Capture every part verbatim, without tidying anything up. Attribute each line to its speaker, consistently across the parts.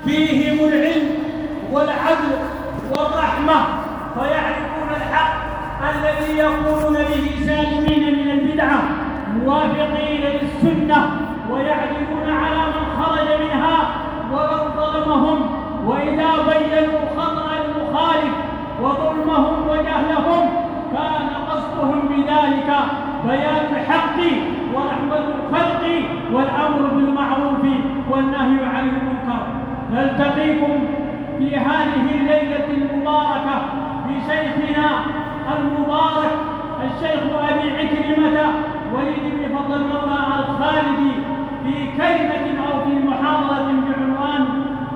Speaker 1: فيهم العلم والعدل والرحمة، فيعرفون الحق الذي يقولون به سالمين من البدعة موافقين للسنة، ويعدلون على من خرج منها ومن ظلمهم، وإذا بينوا خطأ المخالف وظلمهم وجهلهم كان قصدهم بذلك بيان الحق ورحمة الخلق والأمر بالمعروف والنهي عن المنكر. نلتقيكم في هذه الليلة المباركة بشيخنا المبارك الشيخ أبي عكرمة وليد بن فضل المولى الخالدي في كلمة أو في محاضرة بعنوان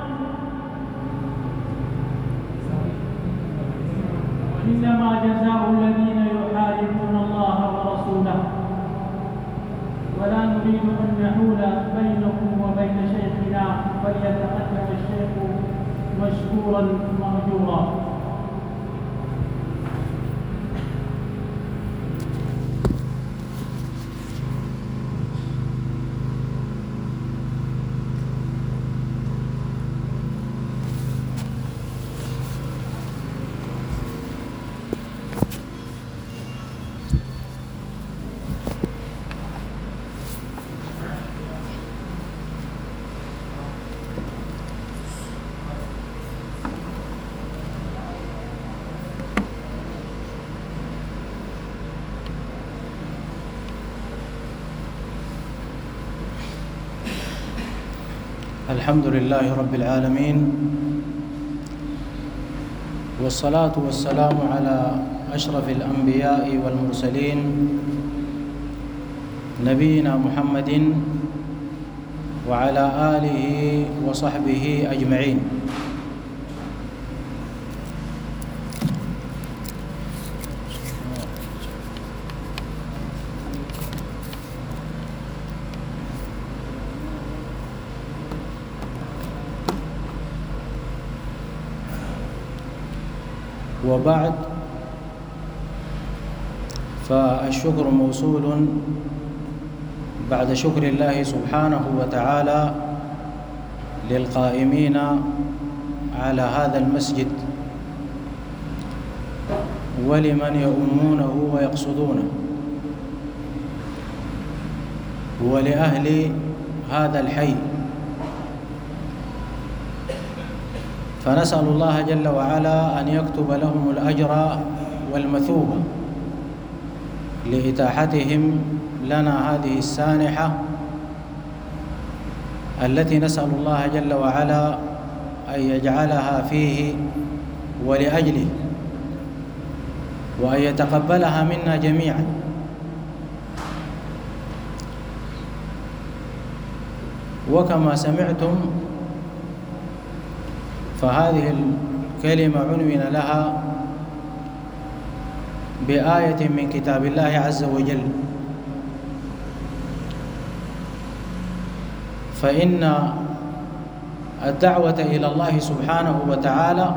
Speaker 1: إنما جزاء الذين يحاربون الله ورسوله. ولا نريد أن نحول بينكم وبين شيخنا، فليتقدم الشيخ مشكورا مأجورا.
Speaker 2: الحمد لله رب العالمين، والصلاة والسلام على أشرف الأنبياء والمرسلين نبينا محمد وعلى آله وصحبه أجمعين. وبعد، فالشكر موصول بعد شكر الله سبحانه وتعالى للقائمين على هذا المسجد ولمن يؤمونه ويقصدونه، ولأهل هذا الحي، فنسأل الله جل وعلا أن يكتب لهم الأجر والمثوبة لإتاحتهم لنا هذه السانحة التي نسأل الله جل وعلا أن يجعلها فيه ولأجله، وأن يتقبلها منا جميعا. وكما سمعتم فهذه الكلمة عنون لها بآية من كتاب الله عز وجل، فإن الدعوة إلى الله سبحانه وتعالى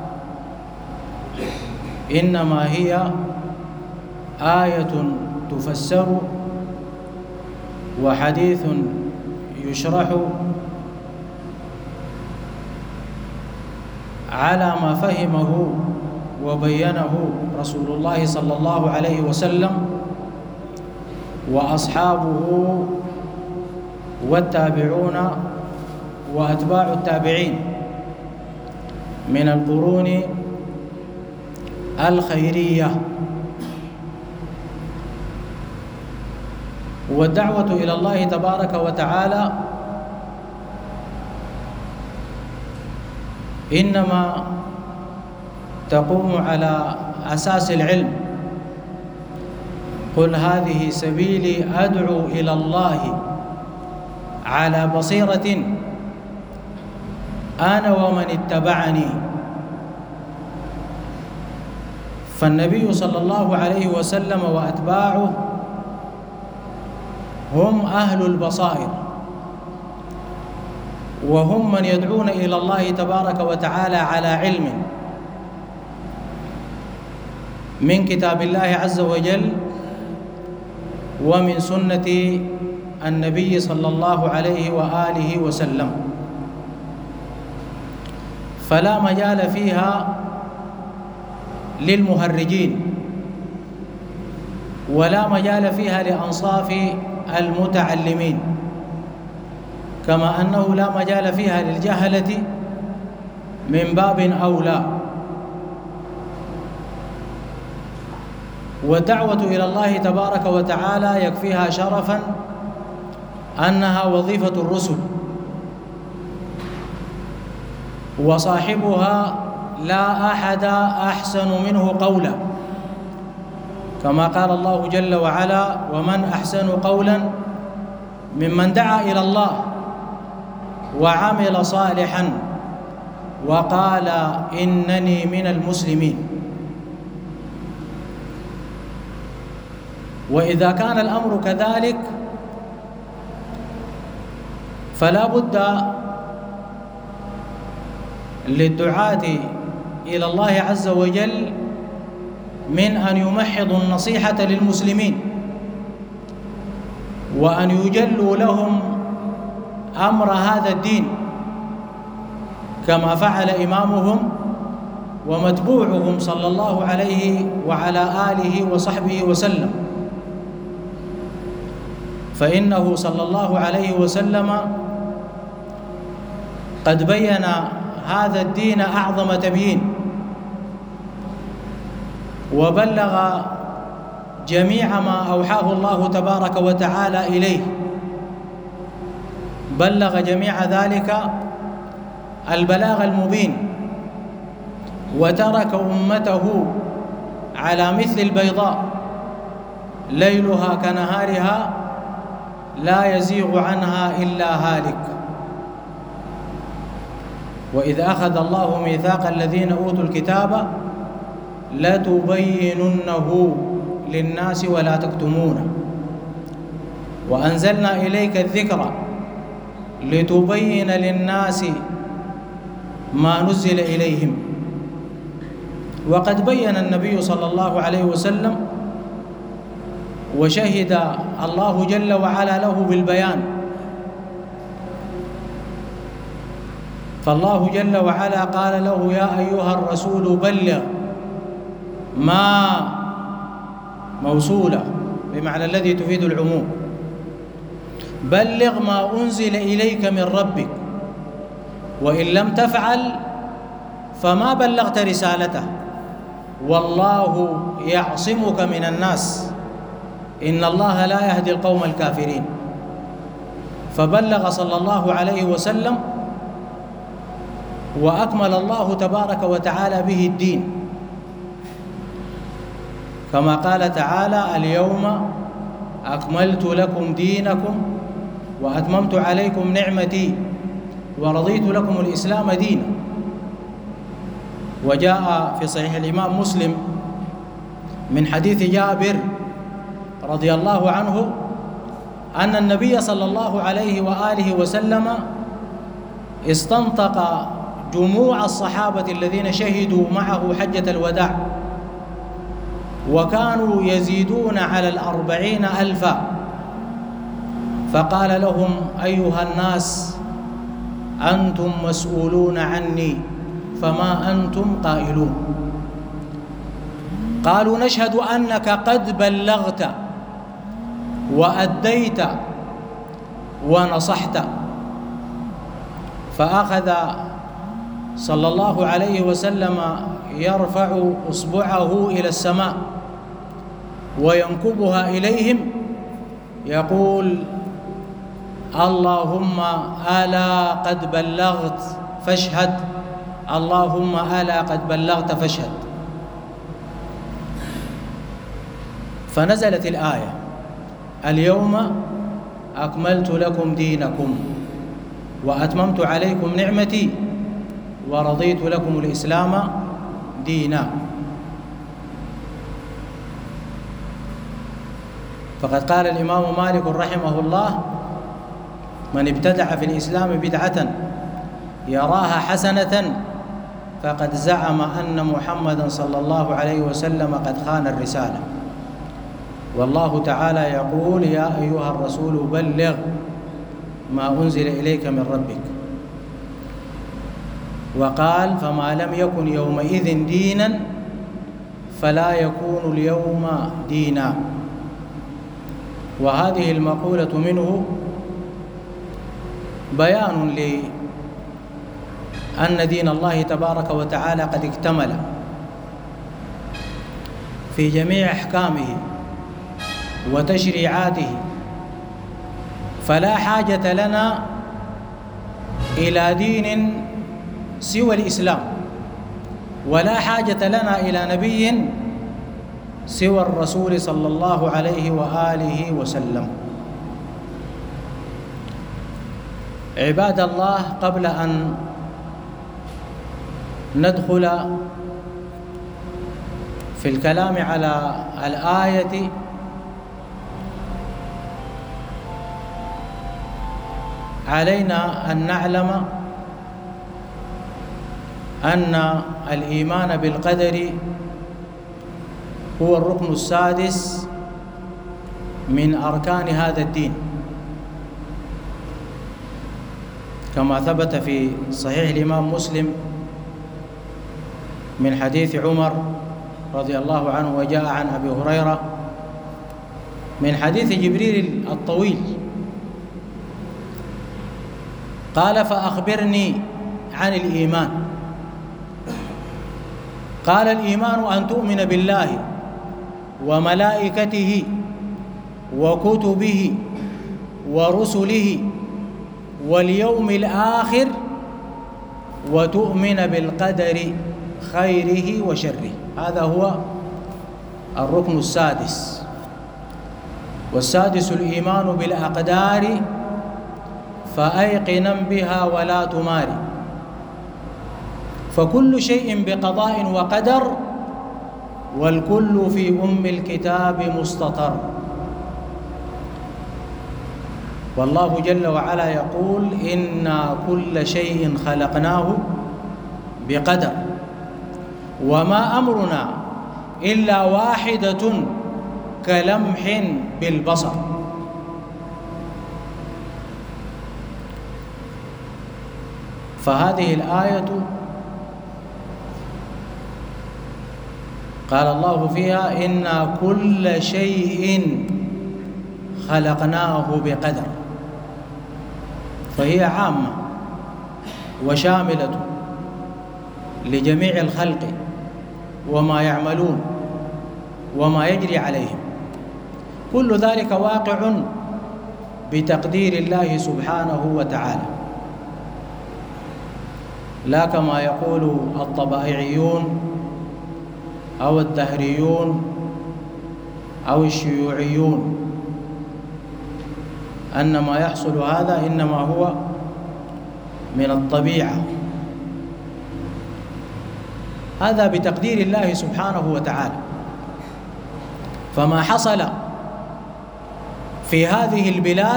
Speaker 2: إنما هي آية تفسر وحديث يشرح على ما فهمه وبينه رسول الله صلى الله عليه وسلم وأصحابه والتابعون وأتباع التابعين من القرون الخيرية. والدعوة إلى الله تبارك وتعالى إنما تقوم على أساس العلم. قل هذه سبيلي أدعو إلى الله على بصيرة أنا ومن اتبعني. فالنبي صلى الله عليه وسلم وأتباعه هم أهل البصائر، وهم من يدعون إلى الله تبارك وتعالى على علم من كتاب الله عز وجل ومن سنة النبي صلى الله عليه وآله وسلم. فلا مجال فيها للمهرجين ولا مجال فيها لأنصاف المتعلمين، كما أنه لا مجال فيها للجهلة من باب أولى. والدعوة إلى الله تبارك وتعالى يكفيها شرفاً أنها وظيفة الرسل، وصاحبها لا أحد أحسن منه قولا، كما قال الله جل وعلا: ومن أحسن قولا ممن دعا إلى الله وعمل صالحا وقال إنني من المسلمين. وإذا كان الأمر كذلك فلا بد للدعاة إلى الله عز وجل من أن يمحضوا النصيحة للمسلمين، وأن يجلوا لهم أمر هذا الدين، كما فعل إمامهم ومتبوعهم صلى الله عليه وعلى آله وصحبه وسلم. فإنه صلى الله عليه وسلم قد بين هذا الدين أعظم تبيين، وبلغ جميع ما أوحاه الله تبارك وتعالى إليه، بلغ جميع ذلك البلاغ المبين، وترك أمته على مثل البيضاء ليلها كنهارها لا يزيغ عنها إلا هالك. وإذ أخذ الله ميثاق الذين أوتوا الكتاب لتبيننه للناس ولا تكتمونه، وأنزلنا إليك الذكر لتبين للناس ما نزل إليهم. وقد بين النبي صلى الله عليه وسلم وشهد الله جل وعلا له بالبيان، فالله جل وعلا قال له: يا أيها الرسول بلغ ما موصولة بمعنى الذي تفيد العموم، بلغ ما أنزل إليك من ربك، وإن لم تفعل فما بلغت رسالته، والله يعصمك من الناس، إن الله لا يهدي القوم الكافرين. فبلغ صلى الله عليه وسلم، وأكمل الله تبارك وتعالى به الدين، كما قال تعالى: اليوم أكملت لكم دينكم وأتممت عليكم نعمتي ورضيت لكم الإسلام دينا. وجاء في صحيح الإمام مسلم من حديث جابر رضي الله عنه أن النبي صلى الله عليه وآله وسلم استنطق جموع الصحابة الذين شهدوا معه حجة الوداع، وكانوا يزيدون على الأربعين ألفا، فقال لهم: أيها الناس أنتم مسؤولون عني، فما أنتم قائلون؟ قالوا: نشهد أنك قد بلغت وأديت ونصحت. فأخذ صلى الله عليه وسلم يرفع إصبعه إلى السماء وينكبها إليهم يقول: اللهم ألا قد بلغت فاشهد، اللهم ألا قد بلغت فاشهد. فنزلت الآية: اليوم أكملت لكم دينكم وأتممت عليكم نعمتي ورضيت لكم الإسلام دينا. فقد قال الإمام مالك رحمه الله: من ابتدع في الإسلام بدعة يراها حسنة فقد زعم أن محمدًا صلى الله عليه وسلم قد خان الرسالة. والله تعالى يقول: يا أيها الرسول بلغ ما أنزل إليك من ربك. وقال فما لم يكن يومئذ دينا فلا يكون اليوم دينا. وهذه المقولة منه بيان لأن دين الله تبارك وتعالى قد اكتمل في جميع أحكامه وتشريعاته، فلا حاجة لنا إلى دين سوى الإسلام، ولا حاجة لنا إلى نبي سوى الرسول صلى الله عليه وآله وسلم. عباد الله، قبل أن ندخل في الكلام على الآية علينا أن نعلم أن الإيمان بالقدر هو الركن السادس من أركان هذا الدين، كما ثبت في صحيح الإمام مسلم من حديث عمر رضي الله عنه، وجاء عن أبي هريرة من حديث جبريل الطويل قال فأخبرني عن الإيمان. قال الإيمان أن تؤمن بالله وملائكته وكتبه ورسله واليوم الآخر وتؤمن بالقدر خيره وشره. هذا هو الركن السادس. والسادس الإيمان بالأقدار فأيقنا بها ولا تماري، فكل شيء بقضاء وقدر والكل في أم الكتاب مستطر. والله جل وعلا يقول إنا كل شيء خلقناه بقدر وما أمرنا إلا واحدة كلمح بالبصر. فهذه الآية قال الله فيها إنا كل شيء خلقناه بقدر، فهي عامة وشاملة لجميع الخلق وما يعملون وما يجري عليهم، كل ذلك واقع بتقدير الله سبحانه وتعالى، لا كما يقول الطبائعيون أو الدهريون أو الشيوعيون أن ما يحصل هذا إنما هو من الطبيعة. هذا بتقدير الله سبحانه وتعالى. فما حصل في هذه البلاد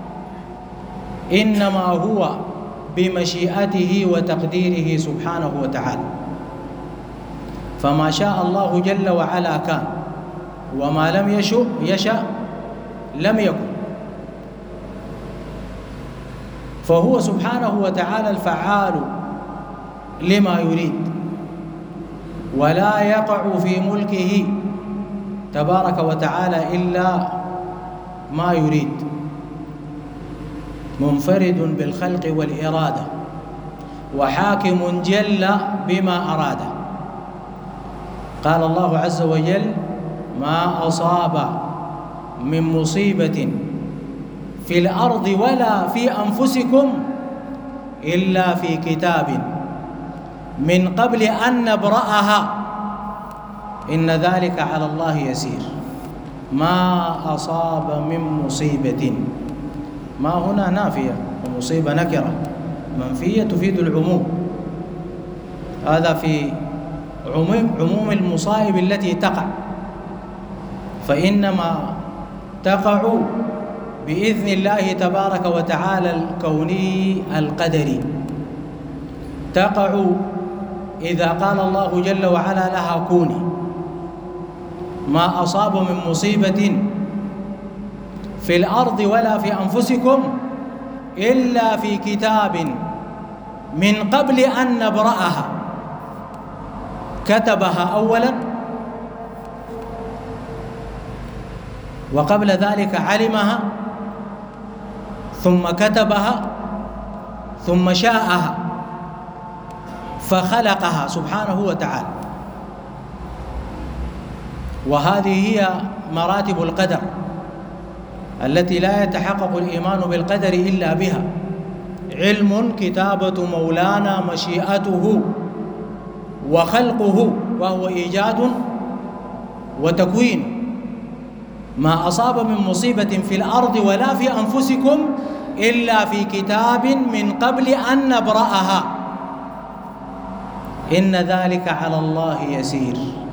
Speaker 2: إنما هو بمشيئته وتقديره سبحانه وتعالى، فما شاء الله جل وعلا كان، وما لم يشأ يشأ لم يكن. فهو سبحانه وتعالى الفعال لما يريد، ولا يقع في ملكه تبارك وتعالى إلا ما يريد، منفرد بالخلق والإرادة، وحاكم جل بما أراده. قال الله عز وجل ما أصاب من مصيبة في الأرض ولا في أنفسكم إلا في كتاب من قبل أن نبرأها إن ذلك على الله يسير. ما أصاب من مصيبة، ما هنا نافية ومصيبة نكرة، منفية تفيد العموم. هذا في عموم عموم المصائب التي تقع، فإنما تقع بإذن الله تبارك وتعالى الكوني القدري. تقع إذا قال الله جل وعلا لها كوني. ما أصاب من مصيبة في الأرض ولا في أنفسكم إلا في كتاب من قبل أن نبرأها، كتبها أولا وقبل ذلك علمها ثم كتبها ثم شاءها فخلقها سبحانه وتعالى. وهذه هي مراتب القدر التي لا يتحقق الإيمان بالقدر إلا بها: علم، كتابة مولانا، مشيئته وخلقه وهو إيجاد وتكوين. ما أصاب من مصيبة في الأرض ولا في أنفسكم إلا في كتاب من قبل أن نبرأها إن ذلك على الله يسير.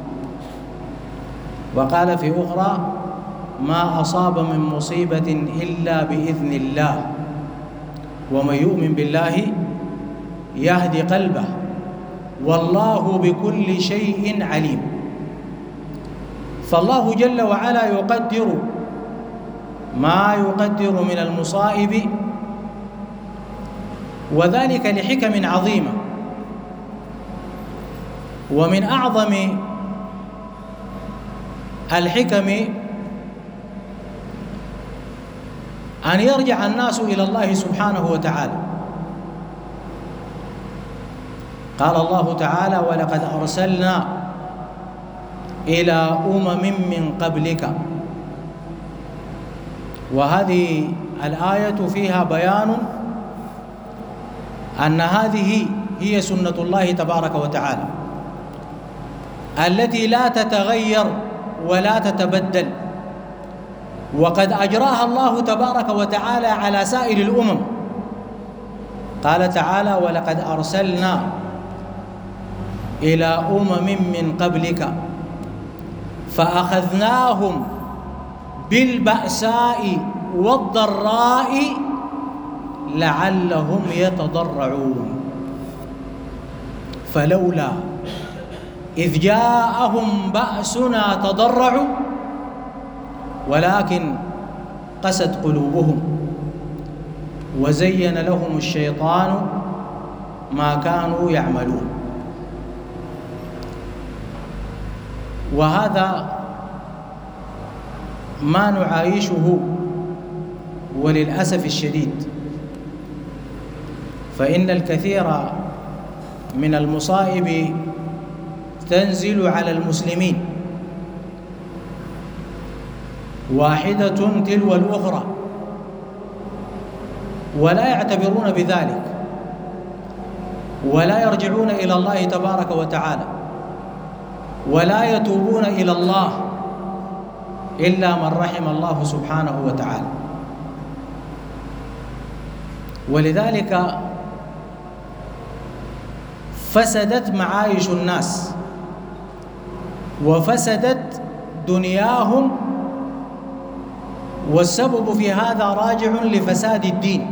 Speaker 2: وقال في أخرى: ما أصاب من مصيبة إلا بإذن الله ومن يؤمن بالله يهدي قلبه والله بكل شيء عليم. فالله جل وعلا يقدر ما يقدر من المصائب، وذلك لحكم عظيمة. ومن أعظم الحكم أن يرجع الناس إلى الله سبحانه وتعالى. قال الله تعالى: ولقد أرسلنا إلى أمم من قبلك. وهذه الآية فيها بيان أن هذه هي سنة الله تبارك وتعالى التي لا تتغير ولا تتبدل، وقد أجراها الله تبارك وتعالى على سائر الأمم. قال تعالى: ولقد أرسلنا إلى أمم من قبلك فأخذناهم بالبأساء والضراء لعلهم يتضرعون فلولا إذ جاءهم بأسنا تضرعوا ولكن قست قلوبهم وزين لهم الشيطان ما كانوا يعملون. وهذا ما نعايشه، وللأسف الشديد فإن الكثير من المصائب تنزل على المسلمين واحدة تلو الأخرى ولا يعتبرون بذلك ولا يرجعون إلى الله تبارك وتعالى ولا يتوبون إلى الله إلا من رحم الله سبحانه وتعالى. ولذلك فسدت معايش الناس وفسدت دنياهم، والسبب في هذا راجع لفساد الدين،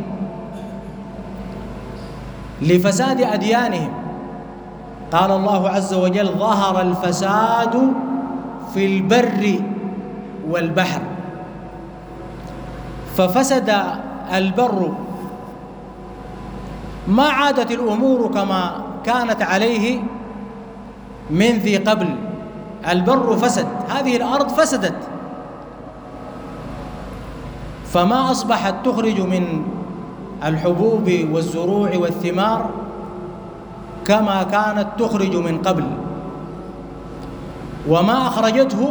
Speaker 2: لفساد أديانهم. قال الله عز وجل: ظهر الفساد في البر والبحر. ففسد البر، ما عادت الأمور كما كانت عليه من ذي قبل. البر فسد، هذه الأرض فسدت، فما أصبحت تخرج من الحبوب والزروع والثمار كما كانت تخرج من قبل، وما أخرجته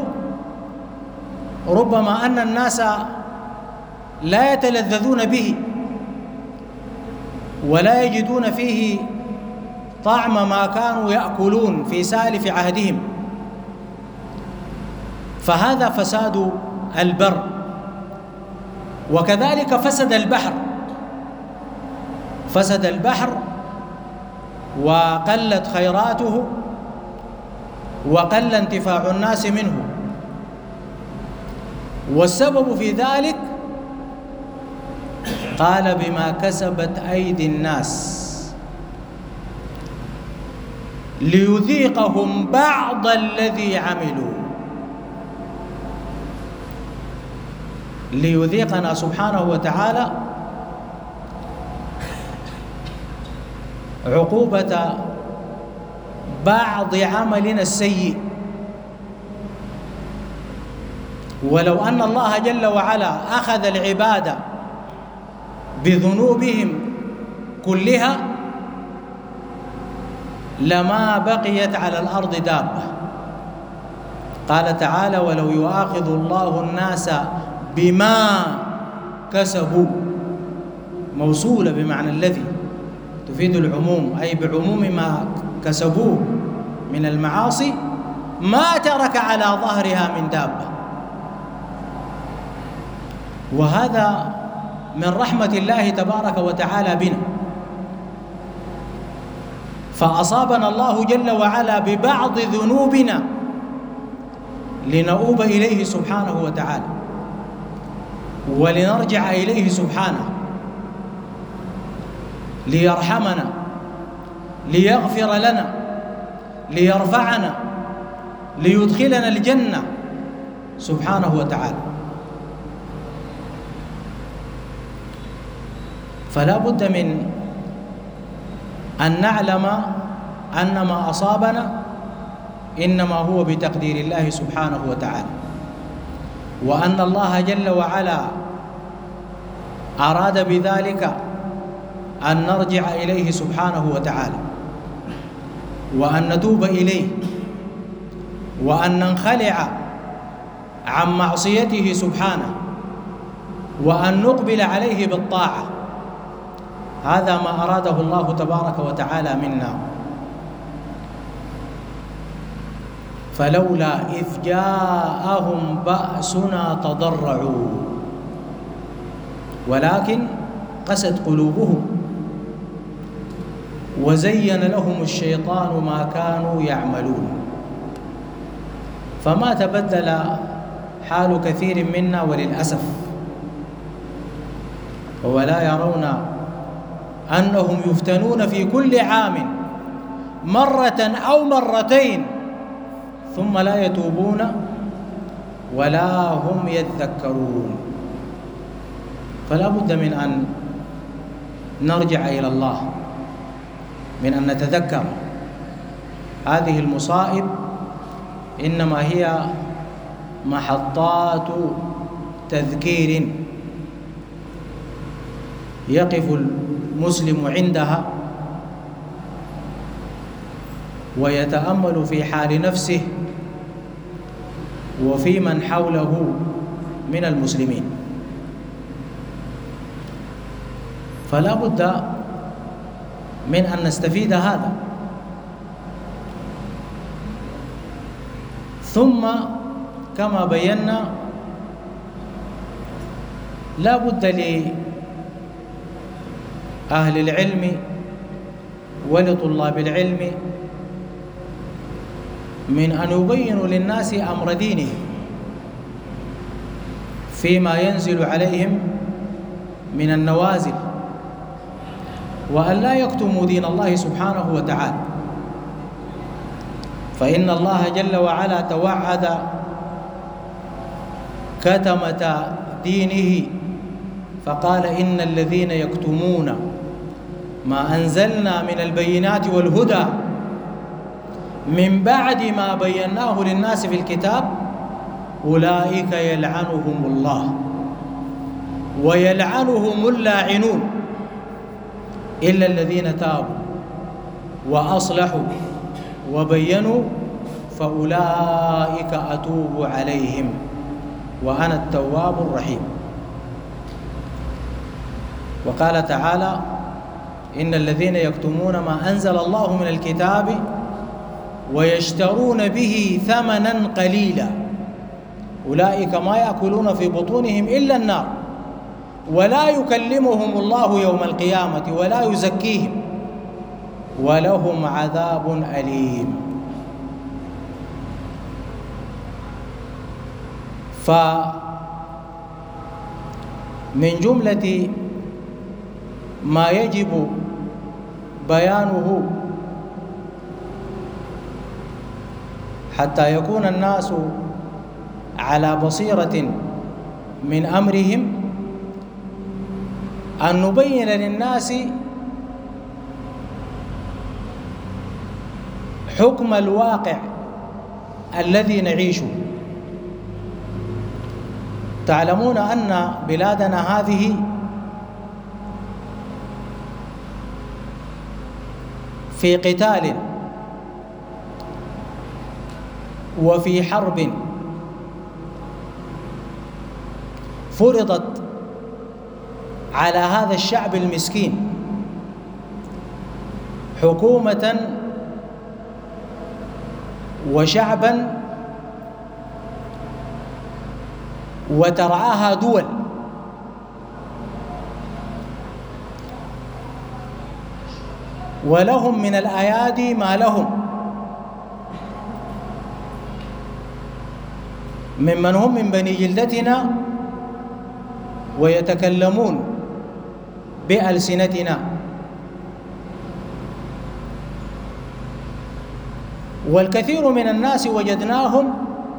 Speaker 2: ربما أن الناس لا يتلذذون به ولا يجدون فيه طعم ما كانوا يأكلون في سالف عهدهم. فهذا فساد البر. وكذلك فسد البحر، فسد البحر وقلت خيراته وقل انتفاع الناس منه. والسبب في ذلك قال: بما كسبت أيدي الناس ليذيقهم بعض الذي عملوا. ليذيقنا سبحانه وتعالى عقوبة بعض عملنا السيء. ولو أن الله جل وعلا أخذ العباد بذنوبهم كلها لما بقيت على الأرض دابة. قال تعالى: ولو يؤاخذ الله الناس بما كسبوا، موصولة بمعنى الذي تفيد العموم، أي بعموم ما كسبوه من المعاصي ما ترك على ظهرها من دابة. وهذا من رحمة الله تبارك وتعالى بنا، فأصابنا الله جل وعلا ببعض ذنوبنا لنؤوب إليه سبحانه وتعالى ولنرجع إليه سبحانه ليرحمنا، ليغفر لنا، ليرفعنا، ليدخلنا الجنة سبحانه وتعالى. فلا بد من أن نعلم أن ما أصابنا إنما هو بتقدير الله سبحانه وتعالى، وأن الله جل وعلا أراد بذلك أن نرجع إليه سبحانه وتعالى، وأن نتوب إليه، وأن ننخلع عن معصيته سبحانه، وأن نقبل عليه بالطاعة. هذا ما أراده الله تبارك وتعالى منا. فلولا إذ جاءهم بأسنا تضرعوا ولكن قست قلوبهم وزين لهم الشيطان ما كانوا يعملون. فما تبدل حال كثير منا وللأسف، ولا يرون أنهم يفتنون في كل عام مرة أو مرتين ثم لا يتوبون ولا هم يذكرون. فلا بد من أن نرجع إلى الله، من أن نتذكر هذه المصائب إنما هي محطات تذكير يقف المسلم عندها ويتأمل في حال نفسه وفي من حوله من المسلمين. فلا بد من أن نستفيد هذا. ثم كما بينا لا بد لأهل العلم ولطلاب العلم من أن يبينوا للناس أمر دينهم فيما ينزل عليهم من النوازل، وأن لا يكتموا دين الله سبحانه وتعالى. فإن الله جل وعلا توعد كتمة دينه فقال: إن الذين يكتمون ما أنزلنا من البينات والهدى من بعد ما بيناه للناس في الكتاب أولئك يلعنهم الله ويلعنهم اللاعنون إلا الذين تابوا وأصلحوا وبينوا فأولئك أتوب عليهم وأنا التواب الرحيم. وقال تعالى: إن الذين يكتمون ما أنزل الله من الكتاب ويشترون به ثمنا قليلا أولئك ما يأكلون في بطونهم إلا النار ولا يكلمهم الله يوم القيامة ولا يزكيهم ولهم عذاب أليم. فمن جملة ما يجب بيانه حتى يكون الناس على بصيرة من أمرهم أن نبين للناس حكم الواقع الذي نعيشه. تعلمون أن بلادنا هذه في قتال وفي حرب فرضت على هذا الشعب المسكين حكومة وشعبا وترعاها دول، ولهم من الأيادي ما لهم، ممن هم من بني جلدتنا ويتكلمون بألسنتنا. والكثير من الناس وجدناهم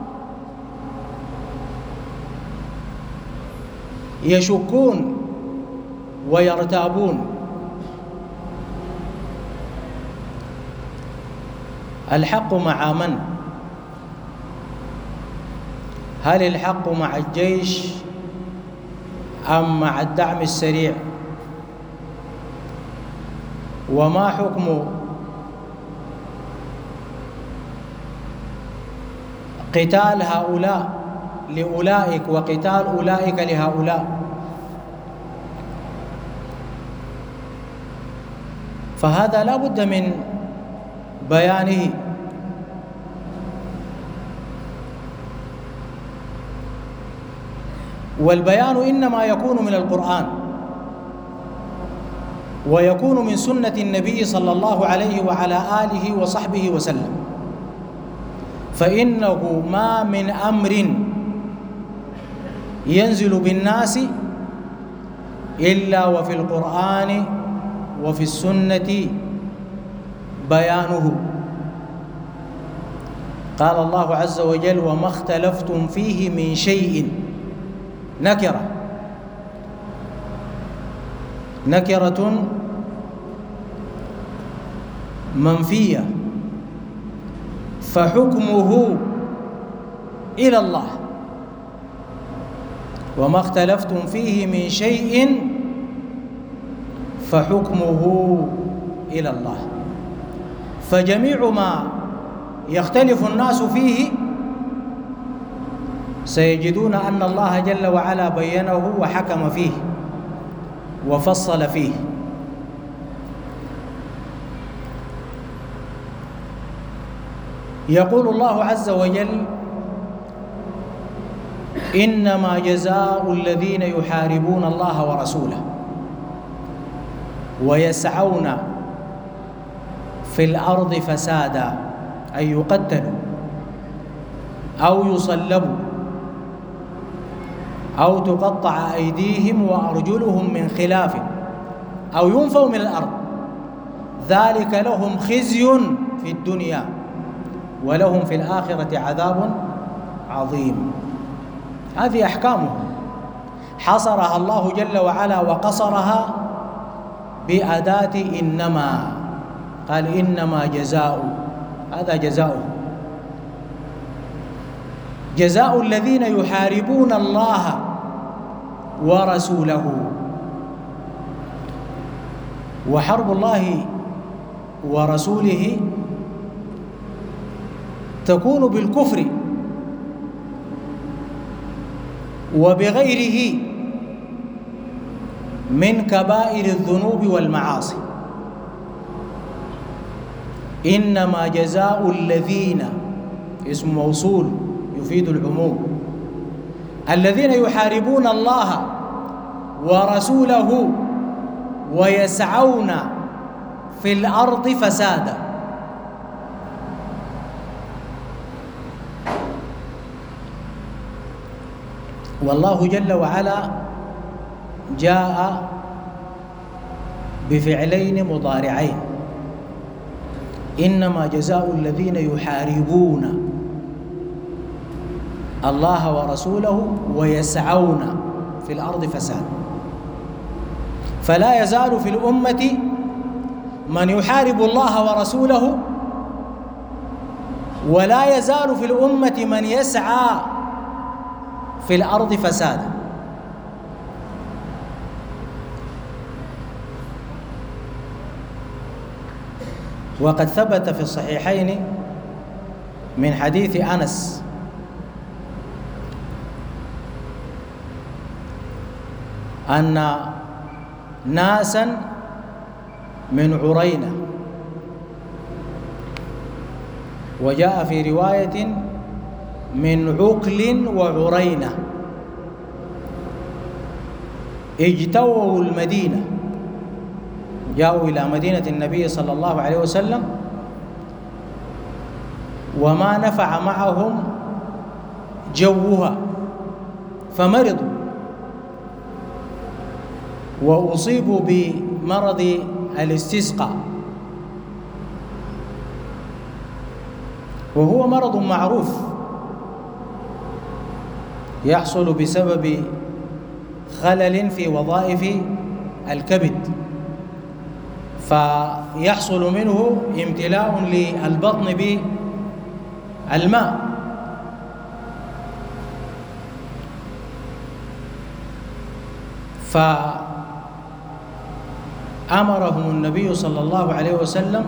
Speaker 2: يشكون ويرتابون. الحق مع من؟ هل الحق مع الجيش أم مع الدعم السريع؟ وما حكم قتال هؤلاء لأولئك وقتال أولئك لهؤلاء؟ فهذا لا بد من بيانه. والبيان إنما يكون من القرآن ويكون من سنة النبي صلى الله عليه وعلى آله وصحبه وسلم، فإنه ما من أمر ينزل بالناس إلا وفي القرآن وفي السنة بيانه. قال الله عز وجل: وما اختلفتم فيه من شيء، نكرة نكرة منفية، فحكمه إلى الله. وما اختلفتم فيه من شيء فحكمه إلى الله. فجميع ما يختلف الناس فيه سيجدون أن الله جل وعلا بينه وحكم فيه وفصل فيه. يقول الله عز وجل: إنما جزاء الذين يحاربون الله ورسوله ويسعون في الأرض فسادا، أن يقتلوا أو يصلبوا أو تقطع أيديهم وأرجلهم من خلاف أو ينفوا من الأرض، ذلك لهم خزي في الدنيا ولهم في الآخرة عذاب عظيم. هذه أحكامه حصرها الله جل وعلا وقصرها بأداة إنما. قال: إنما جزاء، هذا جزاؤه، جزاء الذين يحاربون الله ورسوله. وحرب الله ورسوله تكون بالكفر وبغيره من كبائر الذنوب والمعاصي. إنما جزاء الذين، اسم موصول يفيد العموم، الذين يحاربون الله ورسوله ويسعون في الأرض فسادا. والله جل وعلا جاء بفعلين مضارعين: إنما جزاء الذين يحاربون الله ورسوله ويسعون في الأرض فساد. فلا يزال في الأمة من يحارب الله ورسوله ولا يزال في الأمة من يسعى في الأرض فسادا. وقد ثبت في الصحيحين من حديث أنس أن ناسا من عرينة، وجاء في رواية من عقل وعرينة، اجتووا المدينة، جاءوا إلى مدينة النبي صلى الله عليه وسلم وما نفع معهم جوها فمرضوا وأصيبوا بمرض الاستسقاء، وهو مرض معروف يحصل بسبب خلل في وظائف الكبد، فيحصل منه امتلاء للبطن بالماء، فأمرهم النبي صلى الله عليه وسلم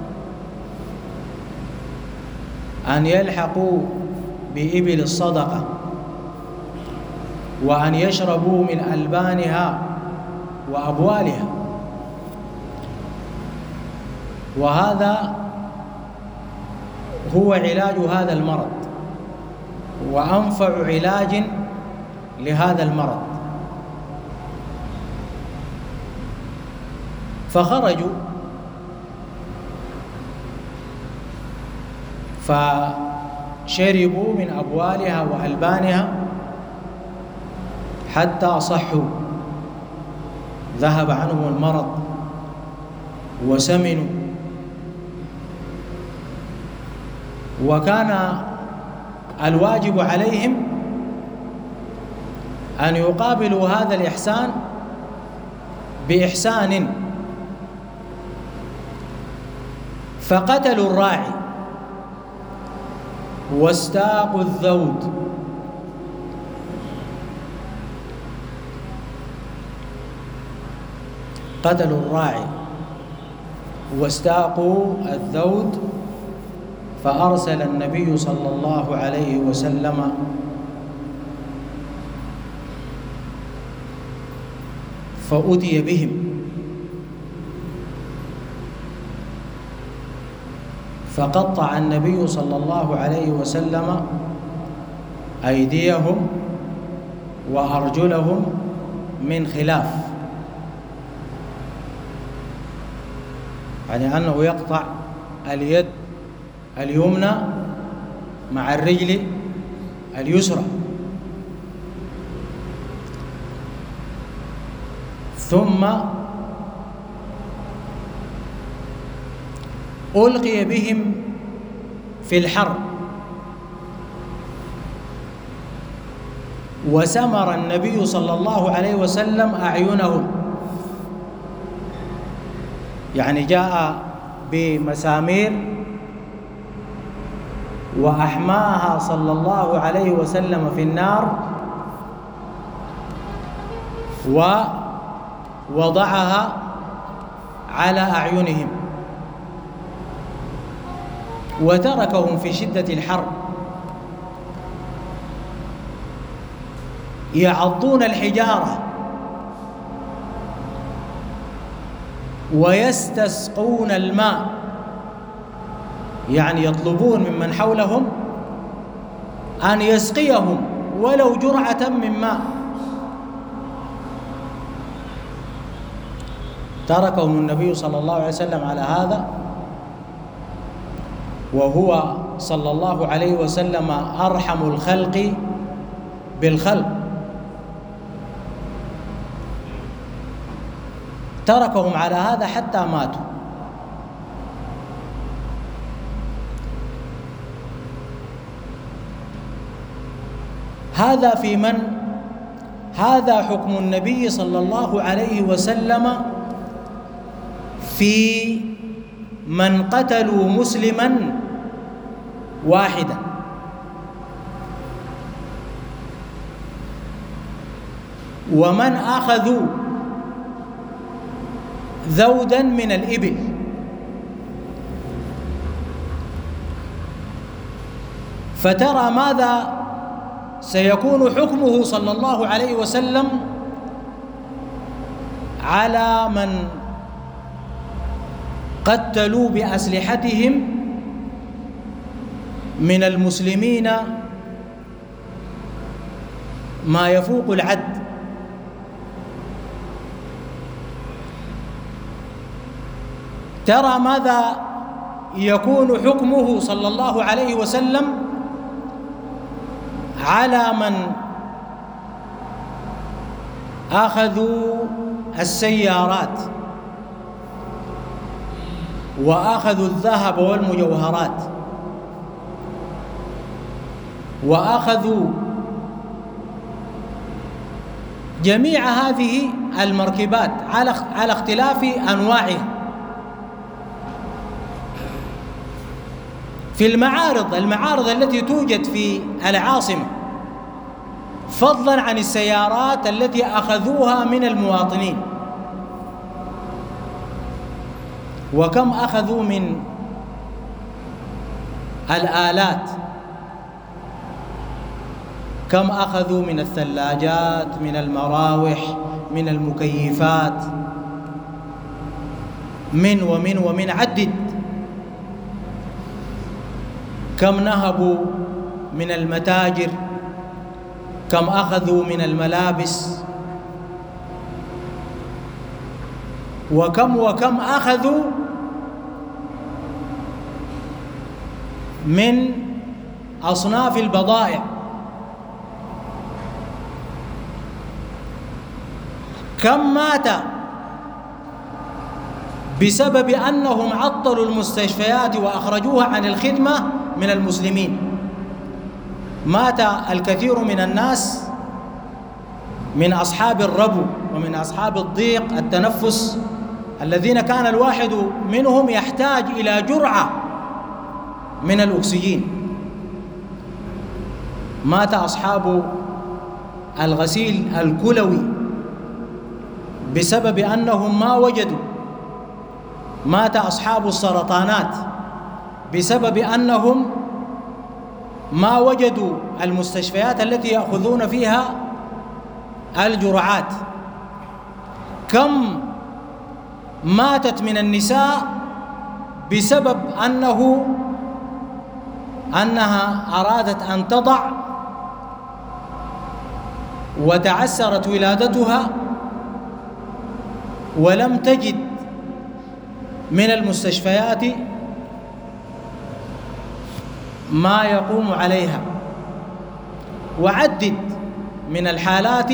Speaker 2: أن يلحقوا بإبل الصدقة وأن يشربوا من ألبانها وأبوالها، وهذا هو علاج هذا المرض وأنفع علاج لهذا المرض. فخرجوا فشربوا من أبوالها وألبانها حتى صحوا، ذهب عنهم المرض وسمنوا. وكان الواجب عليهم أن يقابلوا هذا الإحسان بإحسان، فقتلوا الراعي واستاقوا الذود، قتلوا الراعي واستاقوا الذود، فأرسل النبي صلى الله عليه وسلم فأتي بهم، فقطع النبي صلى الله عليه وسلم أيديهم وأرجلهم من خلاف، يعني أنه يقطع اليد اليمنى مع الرجل اليسرى، ثم ألقي بهم في الحر، وسمر النبي صلى الله عليه وسلم أعينهم، يعني جاء بمسامير وأحماها صلى الله عليه وسلم في النار ووضعها على أعينهم، وتركهم في شدة الحر يعضون الحجارة ويستسقون الماء، يعني يطلبون ممن حولهم أن يسقيهم ولو جرعة من ماء. تركهم النبي صلى الله عليه وسلم على هذا، وهو صلى الله عليه وسلم أرحم الخلق بالخلق، تركهم على هذا حتى ماتوا. هذا في من؟ هذا حكم النبي صلى الله عليه وسلم في من قتلوا مسلما واحدا. ومن أخذوا ذودا من الإبل فترى ماذا سيكون حكمه صلى الله عليه وسلم على من قتلوا بأسلحتهم من المسلمين ما يفوق العد. ترى ماذا يكون حكمه صلى الله عليه وسلم على من أخذوا السيارات وأخذوا الذهب والمجوهرات وأخذوا جميع هذه المركبات على على اختلاف أنواعها في المعارض المعارض التي توجد في العاصمة، فضلا عن السيارات التي أخذوها من المواطنين. وكم أخذوا من الآلات، كم أخذوا من الثلاجات، من المراوح، من المكيفات، من ومن ومن عدد. كم نهبوا من المتاجر، كم أخذوا من الملابس، وكم وكم أخذوا من أصناف البضائع. كم مات بسبب أنهم عطلوا المستشفيات وأخرجوها عن الخدمة من المسلمين. مات الكثير من الناس من أصحاب الربو ومن أصحاب الضيق التنفس الذين كان الواحد منهم يحتاج إلى جرعة من الأكسجين. مات أصحاب الغسيل الكلوي بسبب أنهم ما وجدوا. مات أصحاب السرطانات بسبب أنهم ما وجدوا المستشفيات التي يأخذون فيها الجرعات. كم ماتت من النساء بسبب أنه أنها أرادت أن تضع وتعسرت ولادتها ولم تجد من المستشفيات ما يقوم عليها. وعدد من الحالات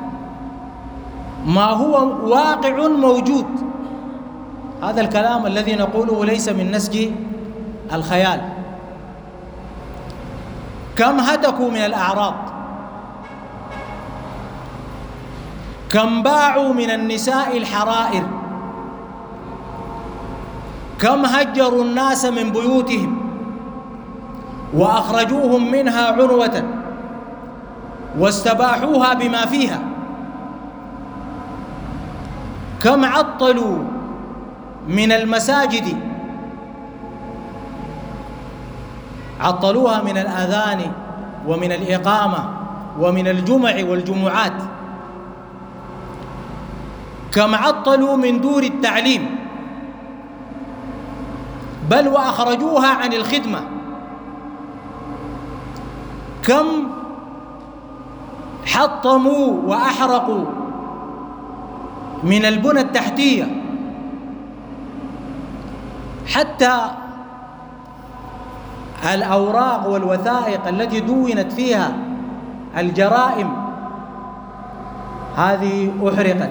Speaker 2: ما هو واقع موجود. هذا الكلام الذي نقوله ليس من نسج الخيال. كم هتكوا من الأعراض، كم باعوا من النساء الحرائر، كم هجروا الناس من بيوتهم وأخرجوهم منها عنوة واستباحوها بما فيها. كم عطلوا من المساجد، عطلوها من الأذان ومن الإقامة ومن الجمع والجمعات. كم عطلوا من دور التعليم، بل وأخرجوها عن الخدمة. كم حطموا وأحرقوا من البنى التحتية، حتى الأوراق والوثائق التي دونت فيها الجرائم هذه أحرقت.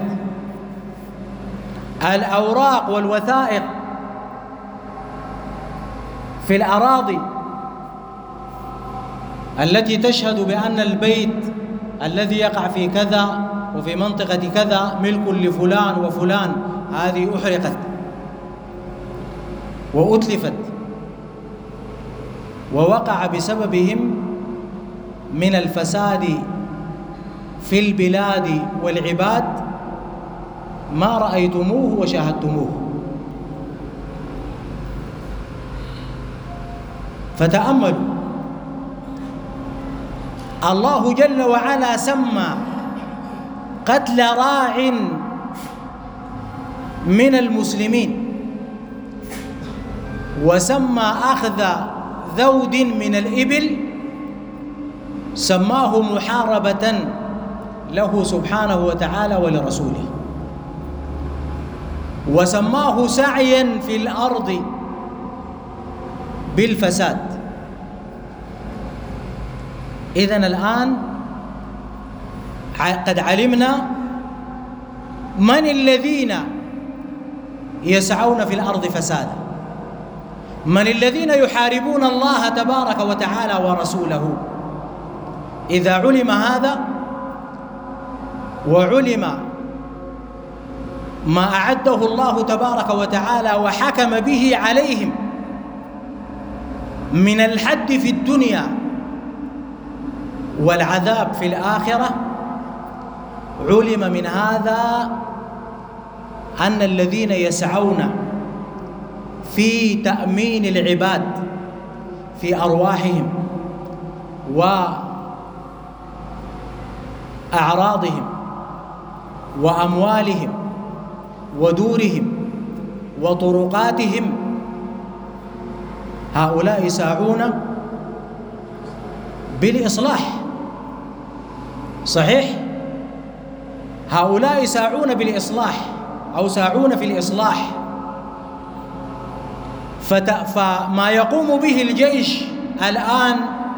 Speaker 2: الأوراق والوثائق في الأراضي التي تشهد بأن البيت الذي يقع في كذا وفي منطقة كذا ملك لفلان وفلان هذه أحرقت وأتلفت. ووقع بسببهم من الفساد في البلاد والعباد ما رأيتموه وشاهدتموه. فتأملوا، الله جل وعلا سمى قتل راع من المسلمين، وسمى أخذ ذود من الإبل سماه محاربة له سبحانه وتعالى ولرسوله، وسماه سعيا في الأرض بالفساد. إذن الآن قد علمنا من الذين يسعون في الأرض فسادا، من الذين يحاربون الله تبارك وتعالى ورسوله. إذا علم هذا وعلم ما أعده الله تبارك وتعالى وحكم به عليهم من الحد في الدنيا والعذاب في الآخرة، علم من هذا أن الذين يسعون في تأمين العباد في أرواحهم وأعراضهم وأموالهم ودورهم وطرقاتهم، هؤلاء يسعون بالإصلاح. صحيح، هؤلاء يسعون بالإصلاح أو ساعون في الإصلاح. فما يقوم به الجيش الآن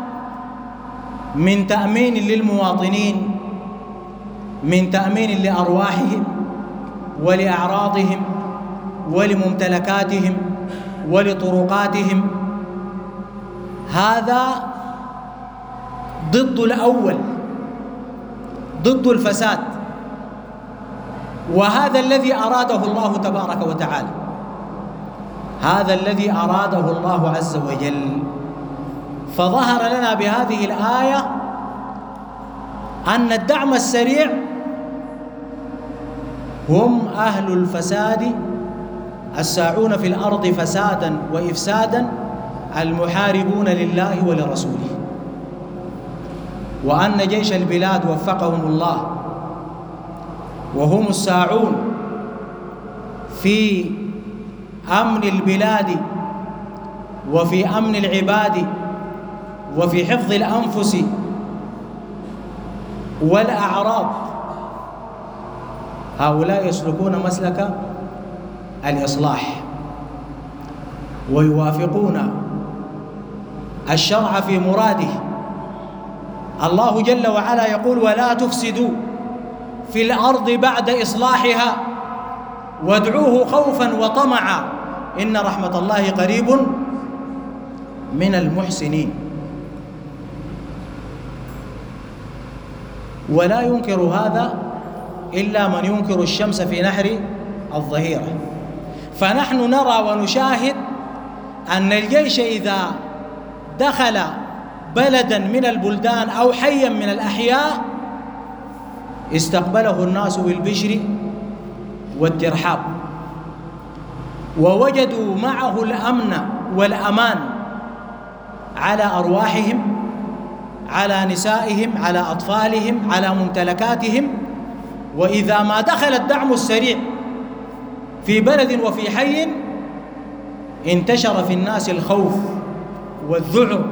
Speaker 2: من تأمين للمواطنين، من تأمين لأرواحهم ولأعراضهم ولممتلكاتهم ولطرقاتهم، هذا ضد الأول، ضد الفساد، وهذا الذي أراده الله تبارك وتعالى، هذا الذي أراده الله عز وجل. فظهر لنا بهذه الآية أن الدعم السريع هم أهل الفساد الساعون في الأرض فسادا وإفسادا، المحاربون لله ولرسوله، وأن جيش البلاد وفقهم الله وهم الساعون في أمن البلاد وفي أمن العباد وفي حفظ الأنفس والأعراض، هؤلاء يسلكون مسلك الإصلاح ويوافقون الشرع في مراده. الله جل وعلا يقول: ولا تفسدوا في الأرض بعد إصلاحها وادعوه خوفا وطمعا إن رحمة الله قريب من المحسنين. ولا ينكر هذا إلا من ينكر الشمس في نحر الظهيرة. فنحن نرى ونشاهد أن الجيش إذا دخل بلدا من البلدان أو حيا من الأحياء استقبله الناس بالبشر والترحاب، ووجدوا معه الأمن والأمان على أرواحهم، على نسائهم، على أطفالهم، على ممتلكاتهم. وإذا ما دخل الدعم السريع في بلد وفي حي انتشر في الناس الخوف والذعر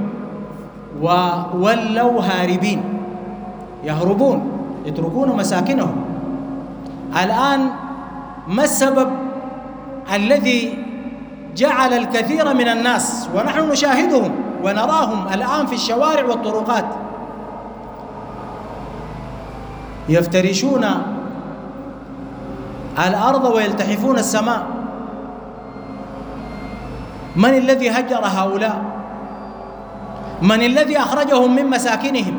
Speaker 2: وولوا هاربين، يهربون، يتركون مساكنهم. الآن ما السبب الذي جعل الكثير من الناس، ونحن نشاهدهم ونراهم الآن في الشوارع والطرقات، يفترشون الأرض ويلتحفون السماء؟ من الذي هجر هؤلاء؟ من الذي أخرجهم من مساكنهم؟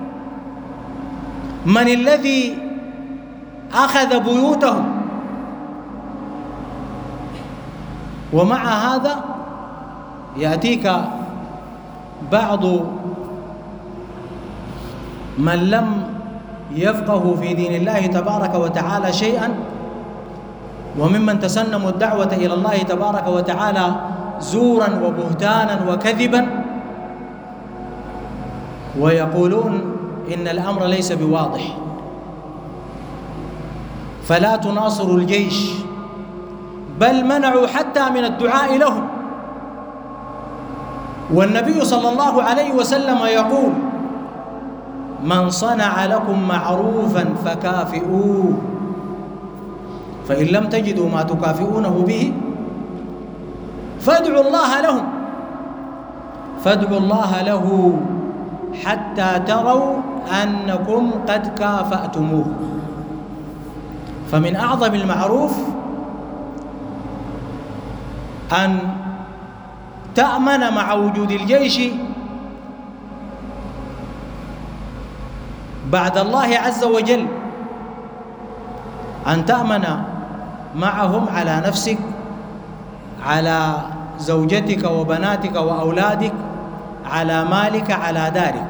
Speaker 2: من الذي أخذ بيوتهم؟ ومع هذا يأتيك بعض من لم يفقه في دين الله تبارك وتعالى شيئا، وممن تسنموا الدعوة إلى الله تبارك وتعالى زورا وبهتانا وكذبا، ويقولون إن الأمر ليس بواضح، فلا تناصروا الجيش، بل منعوا حتى من الدعاء لهم. والنبي صلى الله عليه وسلم يقول: من صنع لكم معروفا فكافئوه، فإن لم تجدوا ما تكافئونه به فادعوا الله لهم فادعوا الله له حتى تروا أنكم قد كافأتموه. فمن أعظم المعروف أن تأمن مع وجود الجيش بعد الله عز وجل، أن تأمن معهم على نفسك، على زوجتك وبناتك وأولادك، على مالك، على دارك.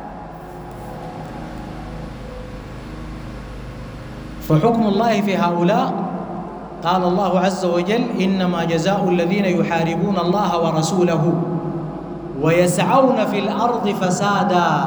Speaker 2: فحكم الله في هؤلاء قال الله عز وجل: إنما جزاء الذين يحاربون الله ورسوله ويسعون في الأرض فسادا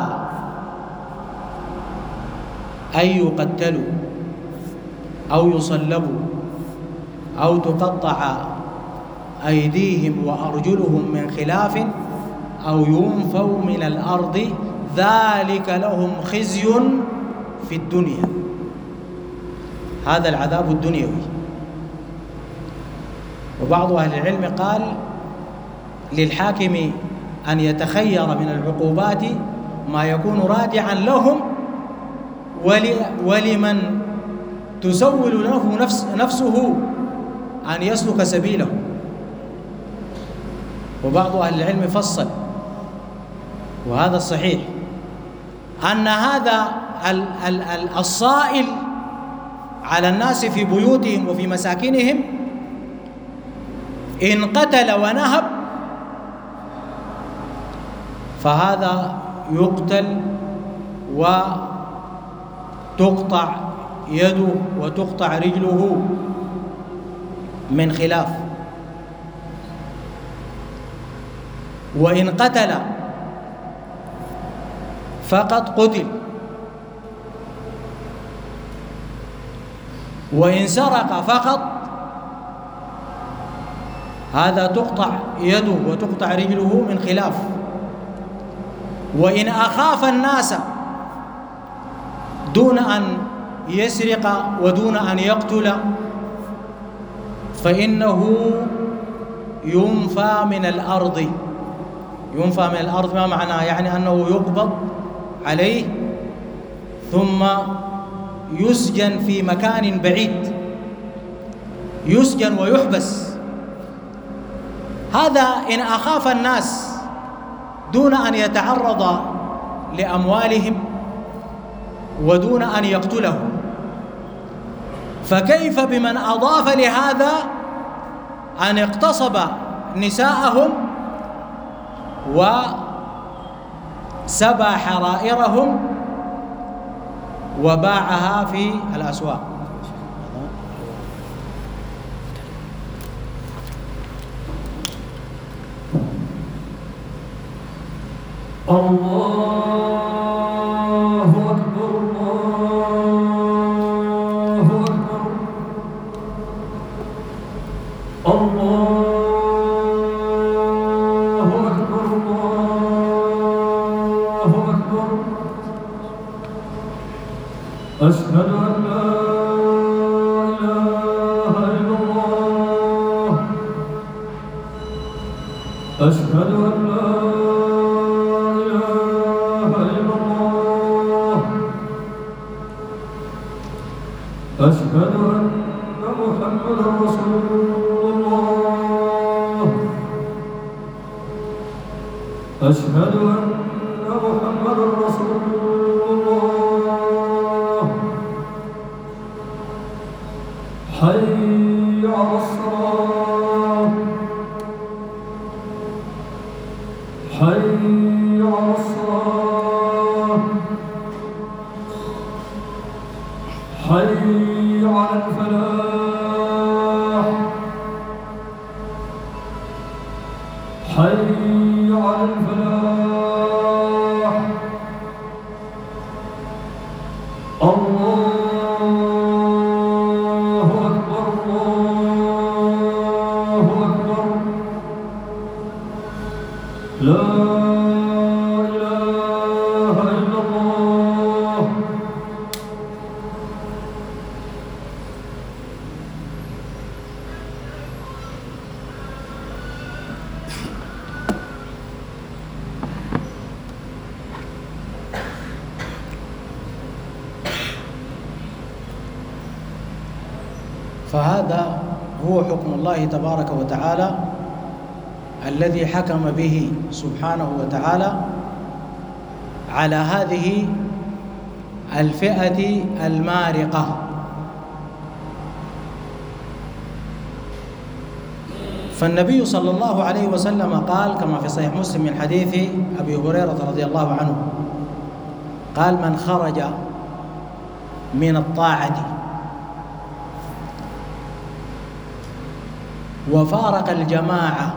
Speaker 2: أن يقتلوا أو يصلبوا أو تقطع أيديهم وأرجلهم من خلاف أو ينفوا من الأرض ذلك لهم خزي في الدنيا. هذا العذاب الدنيوي. وبعض أهل العلم قال للحاكم أن يتخير من العقوبات ما يكون رادعا لهم ولمن تسول له نفس نفسه أن يسلك سبيله. وبعض أهل العلم فصل، وهذا الصحيح، أن هذا الصائل على الناس في بيوتهم وفي مساكنهم إن قتل ونهب فهذا يقتل وتقطع يده وتقطع رجله من خلاف. وإن قتل فقد قتل، وإن سرق فقط هذا تقطع يده وتقطع رجله من خلاف. وإن أخاف الناس دون أن يسرق ودون أن يقتل فإنه ينفى من الأرض. ينفى من الأرض ما معناه؟ يعني أنه يقبض عليه ثم يسجن في مكان بعيد، يسجن ويحبس. هذا إن أخاف الناس دون أن يتعرض لأموالهم ودون أن يقتلهم. فكيف بمن أضاف لهذا أن اغتصب نساءهم وسبى حرائرهم وباعها في الأسواق؟
Speaker 3: الله أكبر الله أكبر الله أكبر الله أكبر. أشهد أن لا إله إلا الله. أشهد أن لا أشهد أن محمدًا رسول الله. أشهد أن محمدًا رسول الله. حي على الصلاة حي على الصلاة حي على الفلاح حي على الفلاح الله أكبر الله أكبر لا إله إلا الله.
Speaker 2: فهذا هو حكم الله تبارك وتعالى الذي حكم به سبحانه وتعالى على هذه الفئة المارقة. فالنبي صلى الله عليه وسلم قال كما في صحيح مسلم من حديث أبي هريرة رضي الله عنه قال: من خرج من الطاعة وفارق الجماعة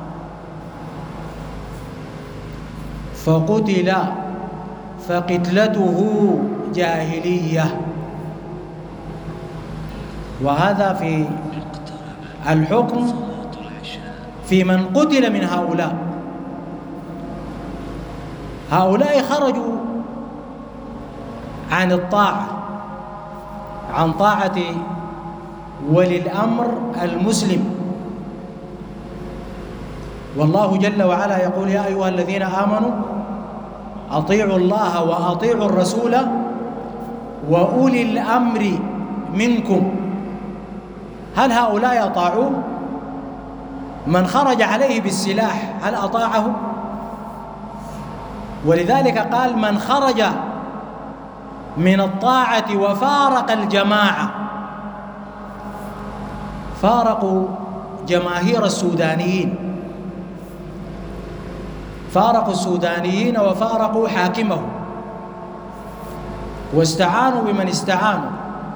Speaker 2: فقتل فقتلته جاهلية. وهذا في الحكم في من قتل من هؤلاء. هؤلاء خرجوا عن الطاعة، عن طاعة ولي الأمر المسلم. والله جل وعلا يقول: يا أيها الذين آمنوا أطيعوا الله وأطيعوا الرسول وأولي الأمر منكم. هل هؤلاء أطاعوه؟ من خرج عليه بالسلاح هل أطاعه؟ ولذلك قال: من خرج من الطاعة وفارق الجماعة. فارقوا جماهير السودانيين، فارقوا السودانيين وفارقوا حاكمهم، واستعانوا بمن استعانوا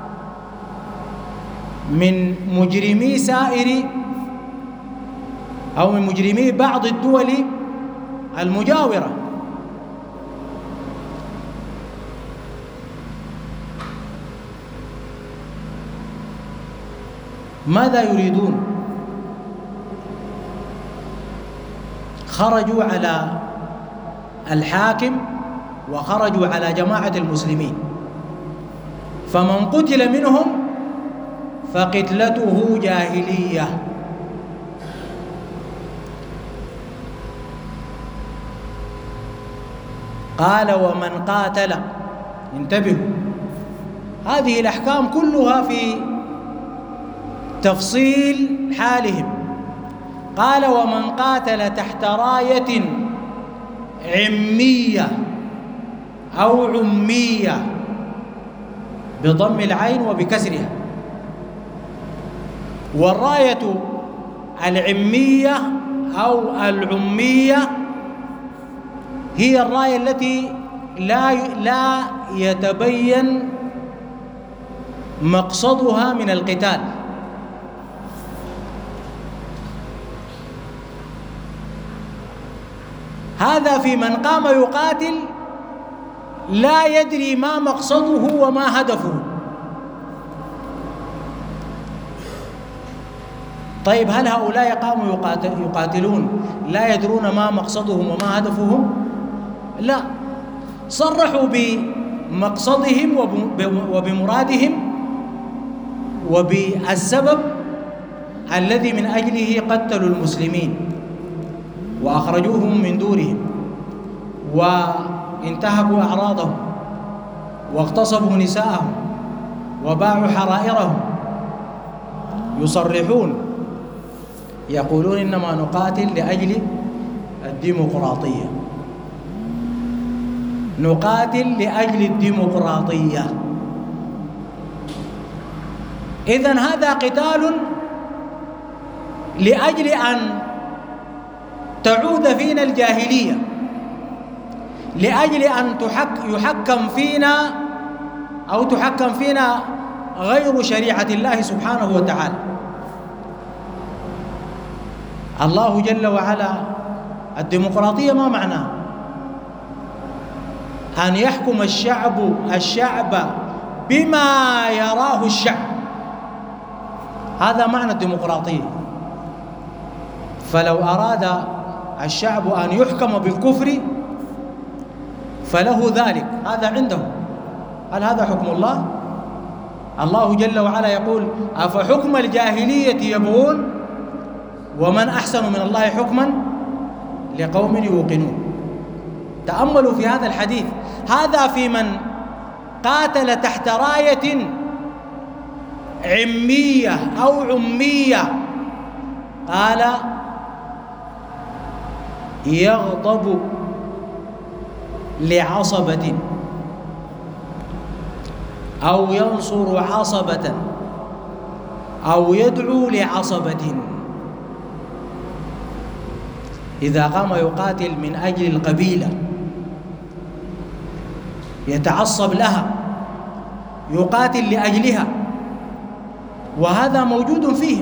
Speaker 2: من مجرمي سائر أو من مجرمي بعض الدول المجاورة. ماذا يريدون؟ خرجوا على الحاكم وخرجوا على جماعة المسلمين، فمن قتل منهم فقتلته جاهلية. قال: ومن قاتل، انتبهوا، هذه الأحكام كلها في تفصيل حالهم. قال: ومن قاتل تحت راية عمية أو عمية بضم العين وبكسرها. والراية العمية أو العمية هي الراية التي لا لا يتبين مقصدها من القتال. هذا في من قام يقاتل لا يدري ما مقصده وما هدفه. طيب، هل هؤلاء قاموا يقاتلون لا يدرون ما مقصدهم وما هدفهم؟ لا، صرحوا بمقصدهم وبمرادهم وبالسبب الذي من أجله قتلوا المسلمين وأخرجوهم من دورهم وانتهكوا أعراضهم واغتصبوا نساءهم وباعوا حرائرهم. يصرحون يقولون: إنما نقاتل لأجل الديمقراطية، نقاتل لأجل الديمقراطية. إذن هذا قتال لأجل أن تعود فينا الجاهلية لأجل أن تحك يحكم فينا أو تحكم فينا غير شريعة الله سبحانه وتعالى. الله جل وعلا الديمقراطية ما معناه؟ أن يحكم الشعب الشعب بما يراه الشعب، هذا معنى الديمقراطية. فلو أراد الشعب أن يحكم بالكفر فله ذلك، هذا عنده. هل هذا حكم الله؟ الله جل وعلا يقول: أفحكم الجاهلية يبغون ومن أحسن من الله حكما لقوم يوقنون. تأملوا في هذا الحديث، هذا في من قاتل تحت راية عمية أو عمية، قال: يغضب لعصبة أو ينصر عصبة أو يدعو لعصبة. إذا قام يقاتل من أجل القبيلة، يتعصب لها، يقاتل لأجلها، وهذا موجود فيهم.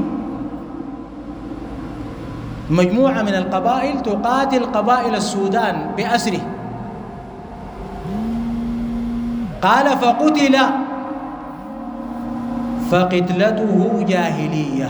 Speaker 2: مجموعة من القبائل تقاتل قبائل السودان بأسره، قال: فقتل فقتلته جاهلية.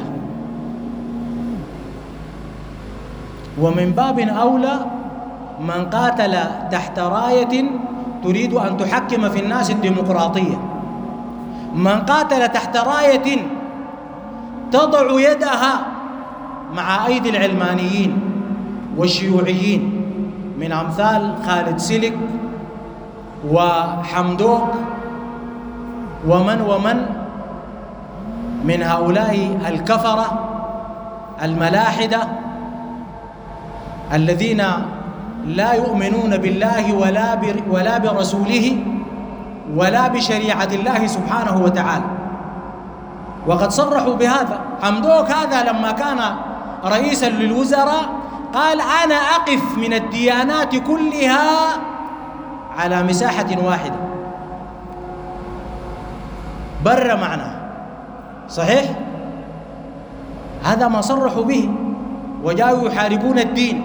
Speaker 2: ومن باب أولى من قاتل تحت راية تريد أن تحكم في الناس الديمقراطية، من قاتل تحت راية تضع يدها مع أيدي العلمانيين والشيوعيين من أمثال خالد سلك وحمدوك ومن ومن من هؤلاء الكفرة الملاحدة الذين لا يؤمنون بالله ولا ولا برسوله ولا بشريعة الله سبحانه وتعالى. وقد صرحوا بهذا. حمدوك هذا لما كان رئيسا للوزراء قال: أنا أقف من الديانات كلها على مساحة واحدة. بر معنا صحيح؟ هذا ما صرحوا به، وجاءوا يحاربون الدين.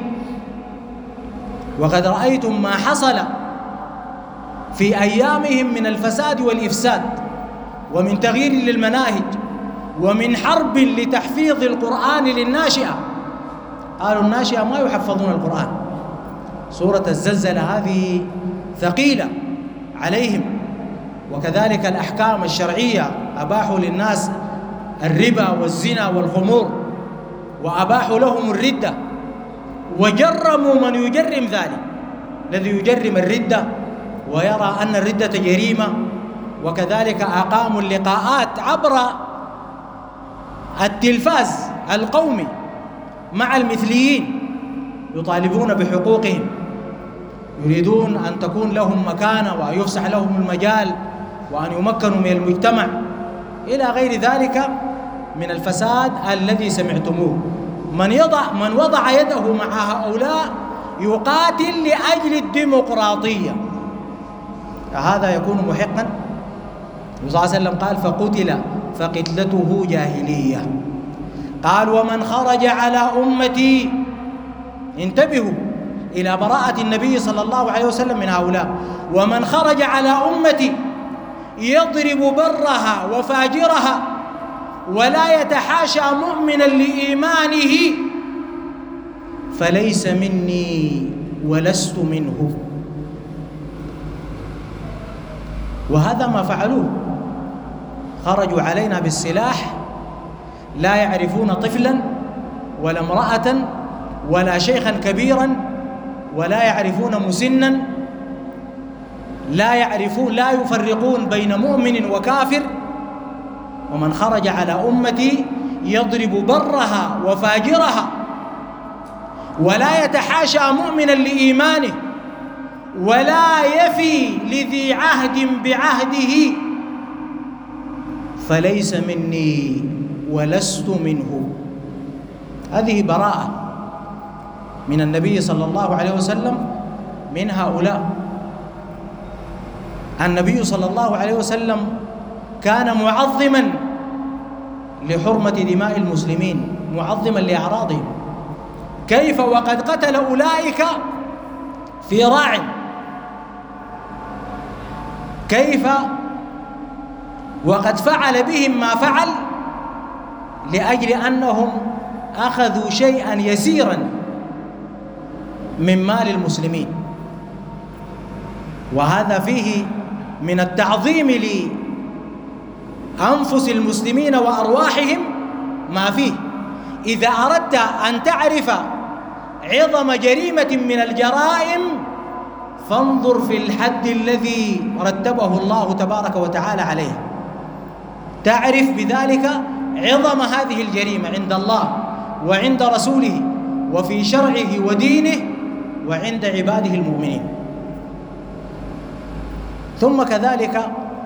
Speaker 2: وقد رأيتم ما حصل في أيامهم من الفساد والإفساد ومن تغيير للمناهج ومن حرب لتحفيظ القرآن للناشئة. قالوا الناشئة ما يحفظون القرآن. سورة الزلزلة هذه ثقيلة عليهم. وكذلك الأحكام الشرعية، أباحوا للناس الربا والزنا والخمور، وأباحوا لهم الردة، وجرموا من يجرم ذلك، الذي يجرم الردة ويرى أن الردة جريمة. وكذلك أقاموا اللقاءات عبر التلفاز القومي مع المثليين يطالبون بحقوقهم، يريدون أن تكون لهم مكانة وأن يفسح لهم المجال وأن يمكنوا من المجتمع إلى غير ذلك من الفساد الذي سمعتموه. من يضع من وضع يده مع هؤلاء يقاتل لأجل الديمقراطية، هذا يكون محقا. الرسول صلى الله عليه وسلم قال: فقتل فقتلته جاهلية. قال: ومن خرج على أمتي، انتبهوا إلى براءة النبي صلى الله عليه وسلم من هؤلاء، ومن خرج على أمتي يضرب برها وفاجرها ولا يتحاشى مؤمنا لإيمانه فليس مني ولست منه. وهذا ما فعلوه، خرجوا علينا بالسلاح، لا يعرفون طفلا ولا امرأة ولا شيخا كبيرا، ولا يعرفون مسنا، لا يعرفون لا يفرقون بين مؤمن وكافر. ومن خرج على أمتي يضرب برها وفاجرها ولا يتحاشى مؤمنا لإيمانه ولا يفي لذي عهد بعهده فليس مني ولست منه. هذه براءة. من النبي صلى الله عليه وسلم من هؤلاء. النبي صلى الله عليه وسلم كان معظما لحرمة دماء المسلمين، معظما لأعراضهم. كيف وقد قتل أولئك في راع؟ كيف وقد فعل بهم ما فعل لأجل أنهم أخذوا شيئا يسيرا من مال المسلمين؟ وهذا فيه من التعظيم لأنفس المسلمين وأرواحهم ما فيه. إذا أردت أن تعرف عظم جريمة من الجرائم فانظر في الحد الذي رتبه الله تبارك وتعالى عليه، تعرف بذلك عظم هذه الجريمة عند الله وعند رسوله وفي شرعه ودينه وعند عباده المؤمنين. ثم كذلك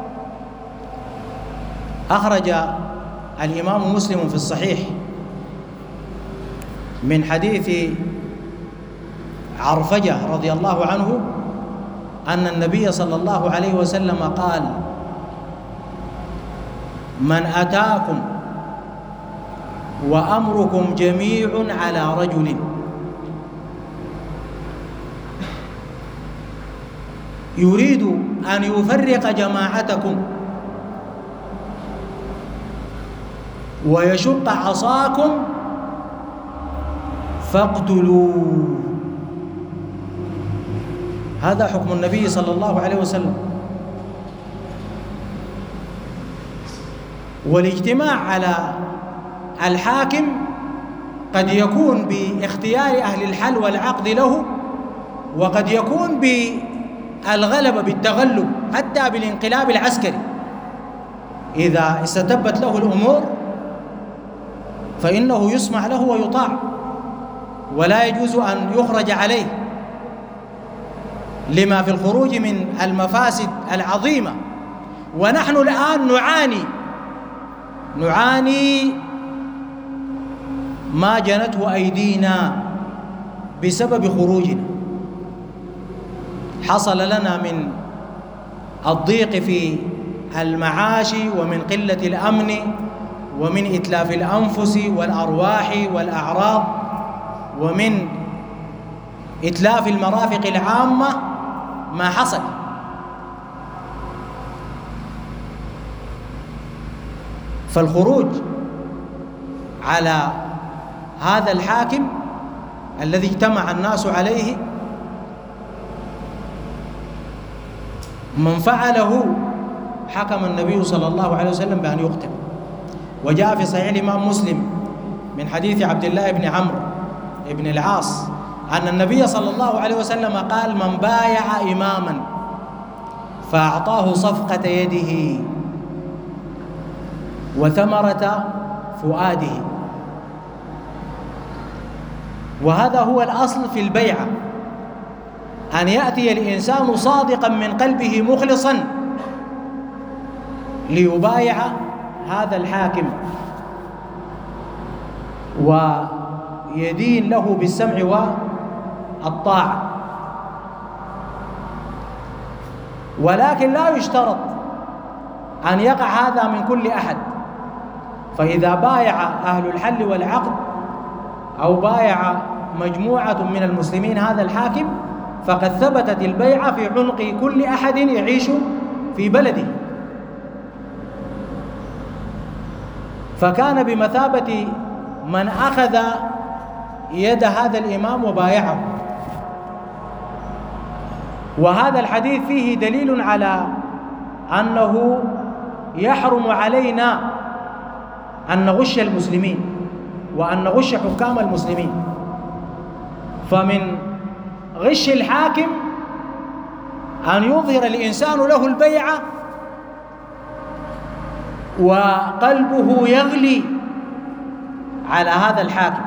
Speaker 2: أخرج الإمام مسلم في الصحيح من حديث عرفجة رضي الله عنه أن النبي صلى الله عليه وسلم قال: من أتاكم وأمركم جميع على رجل يريد أن يفرق جماعتكم ويشق عصاكم فاقتلوه. هذا حكم النبي صلى الله عليه وسلم. والاجتماع على الحاكم قد يكون باختيار أهل الحل والعقد له، وقد يكون بالغلبة بالتغلب حتى بالانقلاب العسكري. إذا استتبت له الأمور فإنه يسمع له ويطاع، ولا يجوز أن يخرج عليه لما في الخروج من المفاسد العظيمة. ونحن الآن نعاني نعاني ما جنته أيدينا بسبب خروجنا. حصل لنا من الضيق في المعاش ومن قلة الأمن ومن إتلاف الأنفس والأرواح والأعراض ومن إتلاف المرافق العامة ما حصل. فالخروج على هذا الحاكم الذي اجتمع الناس عليه من فعله حكم النبي صلى الله عليه وسلم بأن يقتل. وجاء في صحيح الإمام مسلم من حديث عبد الله بن عمرو بن العاص أن النبي صلى الله عليه وسلم قال: من بايع إماما فأعطاه صفقة يده وثمرة فؤاده. وهذا هو الأصل في البيعة، أن يأتي الإنسان صادقا من قلبه مخلصا ليبايع هذا الحاكم ويدين له بالسمع والطاعة. ولكن لا يشترط أن يقع هذا من كل أحد. فإذا بايع أهل الحل والعقد أو بايع مجموعة من المسلمين هذا الحاكم فقد ثبتت البيعة في عنق كل أحد يعيش في بلده، فكان بمثابة من أخذ يد هذا الإمام وبايعه. وهذا الحديث فيه دليل على أنه يحرم علينا أن نغش المسلمين وأن نغش حكام المسلمين. فمن غش الحاكم أن يظهر الإنسان له البيعة وقلبه يغلي على هذا الحاكم.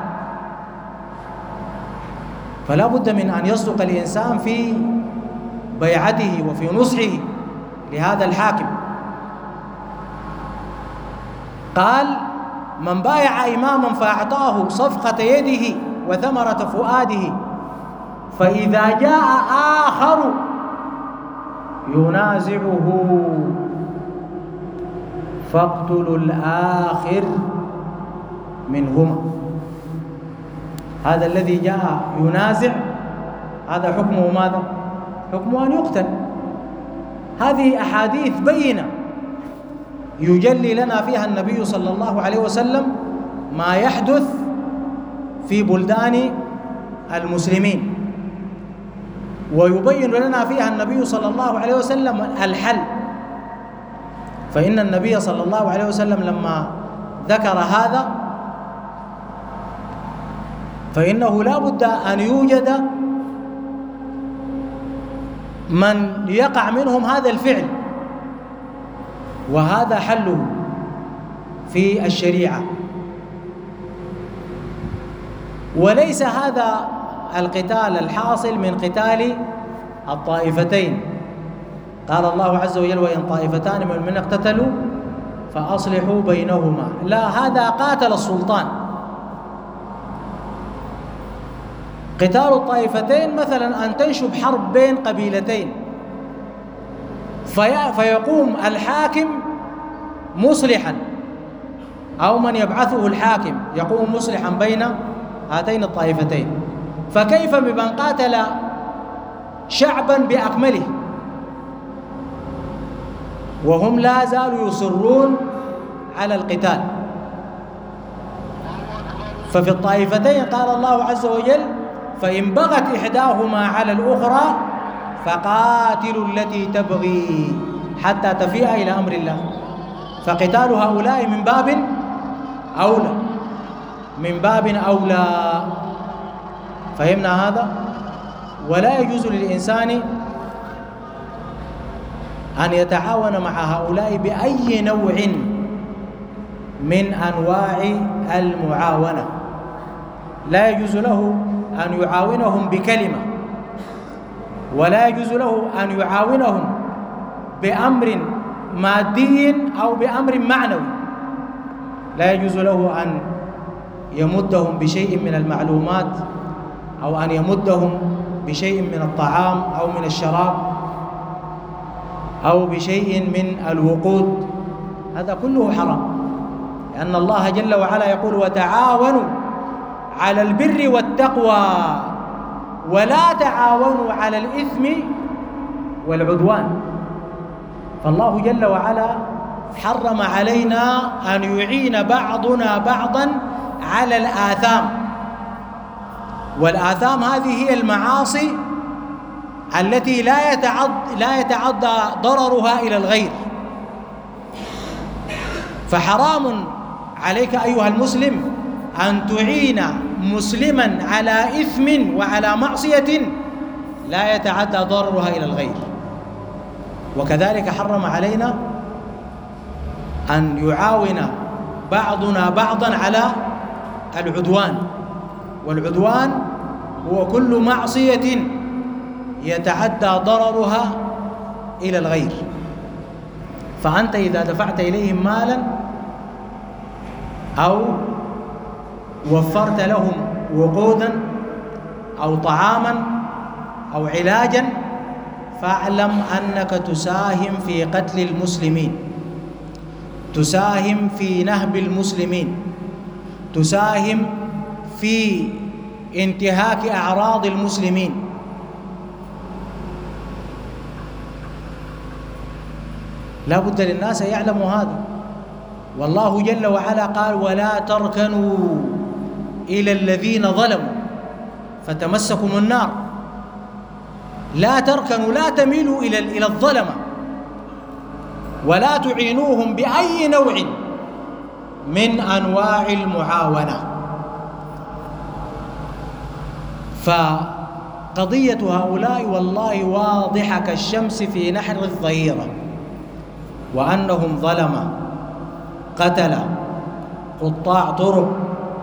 Speaker 2: فلا بد من أن يصدق الإنسان في بيعته وفي نصحه لهذا الحاكم. قال: من بايع إماما فأعطاه صفقة يده وثمرة فؤاده، فإذا جاء آخر ينازعه فاقتلوا الآخر منهما. هذا الذي جاء ينازع هذا حكمه ماذا؟ حكمه أن يقتل. هذه أحاديث بينة يجلي لنا فيها النبي صلى الله عليه وسلم ما يحدث في بلدان المسلمين، ويبين لنا فيها النبي صلى الله عليه وسلم الحل. فإن النبي صلى الله عليه وسلم لما ذكر هذا فإنه لا بد أن يوجد من يقع منهم هذا الفعل، وهذا حله في الشريعة. وليس هذا القتال الحاصل من قتال الطائفتين. قال الله عز وجل: وإن طائفتان من المؤمنين اقتتلوا فأصلحوا بينهما. لا، هذا قاتل السلطان. قتال الطائفتين مثلا أن تنشب حرب بين قبيلتين، في فيقوم الحاكم مصلحا، أو من يبعثه الحاكم يقوم مصلحا بين هاتين الطائفتين. فكيف بمن قاتل شعبا بأكمله وهم لا زالوا يصرون على القتال؟ ففي الطائفتين قال الله عز وجل: فإن بغت إحداهما على الأخرى فقاتلوا التي تبغي حتى تفيء إلى أمر الله. فقتال هؤلاء من باب أولى، من باب أولى. فهمنا هذا؟ ولا يجوز للإنسان أن يتعاون مع هؤلاء بأي نوع من أنواع المعاونة. لا يجوز له أن يعاونهم بكلمة، ولا يجوز له أن يعاونهم بأمر مادي أو بأمر معنوي. لا يجوز له أن يمدهم بشيء من المعلومات، أو أن يمدهم بشيء من الطعام أو من الشراب، أو بشيء من الوقود. هذا كله حرام، لأن الله جل وعلا يقول: وتعاونوا على البر والتقوى ولا تعاونوا على الإثم والعدوان. فالله جل وعلا حرم علينا أن يعين بعضنا بعضا على الآثام، والآثام هذه هي المعاصي التي لا يتعد لا يتعدى ضررها إلى الغير. فحرام عليك أيها المسلم أن تعين مسلما على إثم وعلى معصية لا يتعدى ضررها إلى الغير. وكذلك حرم علينا أن يعاون بعضنا بعضا على العدوان، والعدوان هو كل معصية يتعدى ضررها إلى الغير. فأنت إذا دفعت إليهم مالا أو وفرت لهم وقودا أو طعاما أو علاجا فاعلم أنك تساهم في قتل المسلمين، تساهم في نهب المسلمين، تساهم في انتهاك أعراض المسلمين. لا بد للناس أن يعلموا هذا. والله جل وعلا قال: ولا تركنوا إلى الذين ظلموا فتمسكم النار. لا تركنوا، لا تميلوا إلى إلى الظلمة، ولا تعينوهم بأي نوع من أنواع المعاونة. فقضية هؤلاء والله واضحة كالشمس في نحر الظهيرة، وأنهم ظلمة، قتلة، قطاع طرق،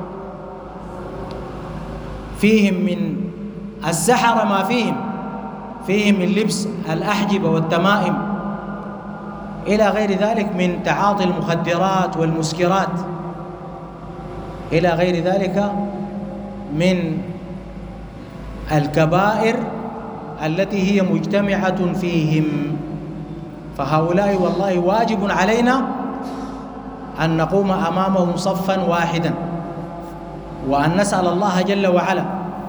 Speaker 2: فيهم من السحرة ما فيهم، فيهم من لبس الأحجبة والتمائم إلى غير ذلك، من تعاطي المخدرات والمسكرات إلى غير ذلك من الكبائر التي هي مجتمعة فيهم. فهؤلاء والله واجب علينا أن نقوم أمامهم صفا واحدا، وأن نسأل الله جل وعلا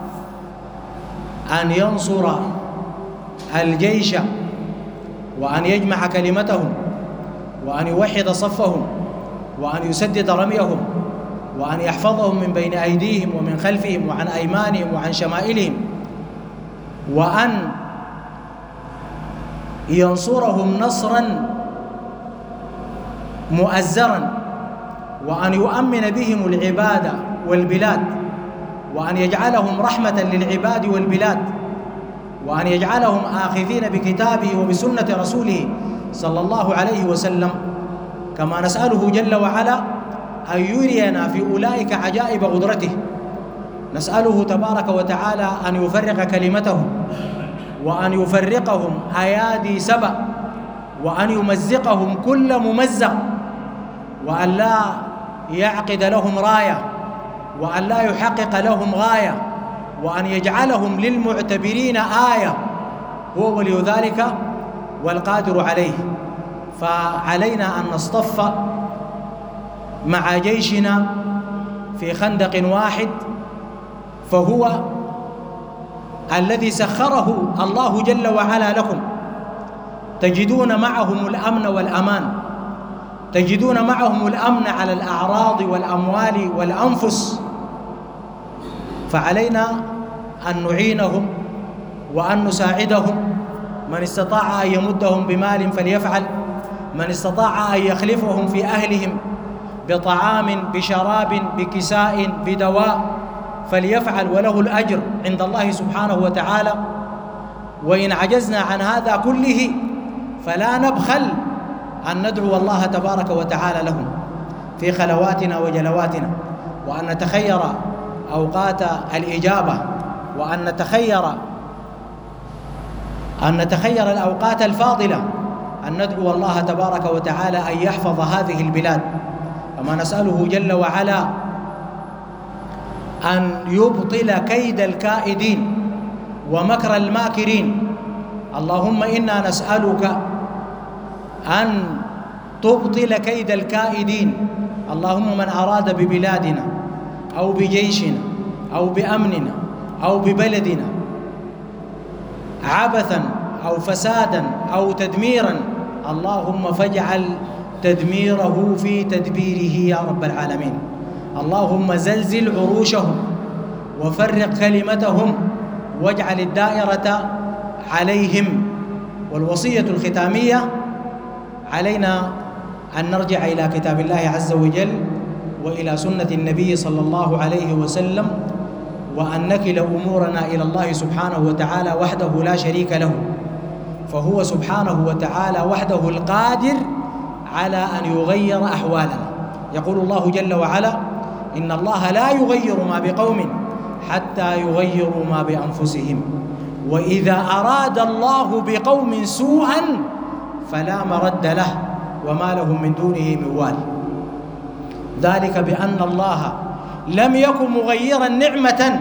Speaker 2: أن ينصر الجيش، وأن يجمع كلمتهم، وأن يوحد صفهم، وأن يسدد رميهم، وأن يحفظهم من بين أيديهم ومن خلفهم وعن أيمانهم وعن شمائلهم، وأن ينصرهم نصرا مؤزرا، وأن يؤمن بهم العباد والبلاد، وأن يجعلهم رحمة للعباد والبلاد، وأن يجعلهم آخذين بكتابه وبسنة رسوله صلى الله عليه وسلم. كما نسأله جل وعلا أن يرينا في أولئك عجائب قدرته. نسأله تبارك وتعالى أن يفرق كلمتهم، وأن يفرقهم أيادي سبأ، وأن يمزقهم كل ممزق، وأن لا يعقد لهم راية، وأن لا يحقق لهم غاية، وأن يجعلهم للمعتبرين آية. هو ولي ذلك والقادر عليه. فعلينا أن نصطف مع جيشنا في خندق واحد، فهو الذي سخره الله جل وعلا لكم. تجدون معهم الأمن والأمان، تجدون معهم الأمن على الأعراض والأموال والأنفس. فعلينا أن نعينهم وأن نساعدهم. من استطاع أن يمدهم بمال فليفعل، من استطاع أن يخلفهم في أهلهم بطعام بشراب بكساء بدواء فليفعل، وله الأجر عند الله سبحانه وتعالى. وإن عجزنا عن هذا كله فلا نبخل أن ندعو الله تبارك وتعالى لهم في خلواتنا وجلواتنا، وأن نتخير أوقات الإجابة، وأن نتخير أن نتخير الأوقات الفاضلة، أن ندعو الله تبارك وتعالى أن يحفظ هذه البلاد. كما نسأله جل وعلا أن يبطل كيد الكائدين ومكر الماكرين. اللهم إنا نسألك أن تبطل كيد الكائدين. اللهم من أراد ببلادنا أو بجيشنا أو بأمننا أو ببلدنا عبثا أو فسادا أو تدميرا، اللهم فاجعل تدميره في تدبيره يا رب العالمين. اللهم زلزل عروشهم وفرق كلمتهم واجعل الدائرة عليهم. والوصية الختامية علينا أن نرجع إلى كتاب الله عز وجل وإلى سنة النبي صلى الله عليه وسلم، وأن نكل أمورنا إلى الله سبحانه وتعالى وحده لا شريك له، فهو سبحانه وتعالى وحده القادر على أن يغير أحوالنا. يقول الله جل وعلا: إن الله لا يغير ما بقوم حتى يغيروا ما بأنفسهم، وإذا أراد الله بقوم سوءا فلا مرد له وما لهم من دونه من وال. ذلك بأن الله لم يكن مغيرا نعمة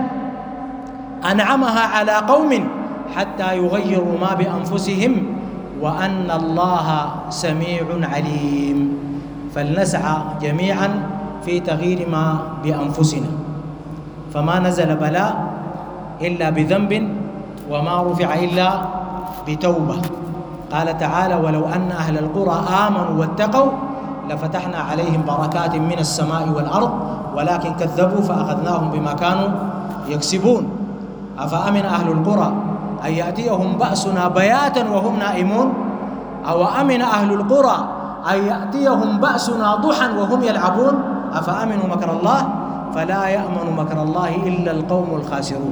Speaker 2: أنعمها على قوم حتى يغيروا ما بأنفسهم، وأن الله سميع عليم. فلنسعى جميعا في تغيير ما بأنفسنا، فما نزل بلاء إلا بذنب، وما رفع إلا بتوبة. قال تعالى: ولو أن أهل القرى آمنوا واتقوا لفتحنا عليهم بركات من السماء والأرض ولكن كذبوا فأخذناهم بما كانوا يكسبون. أفأمن أهل القرى أن يأتيهم بأسنا بياتا وهم نائمون، أو أمن أهل القرى أن يأتيهم بأسنا ضحى وهم يلعبون. أفأمنوا مكر الله فلا يأمن مكر الله إلا القوم الخاسرون.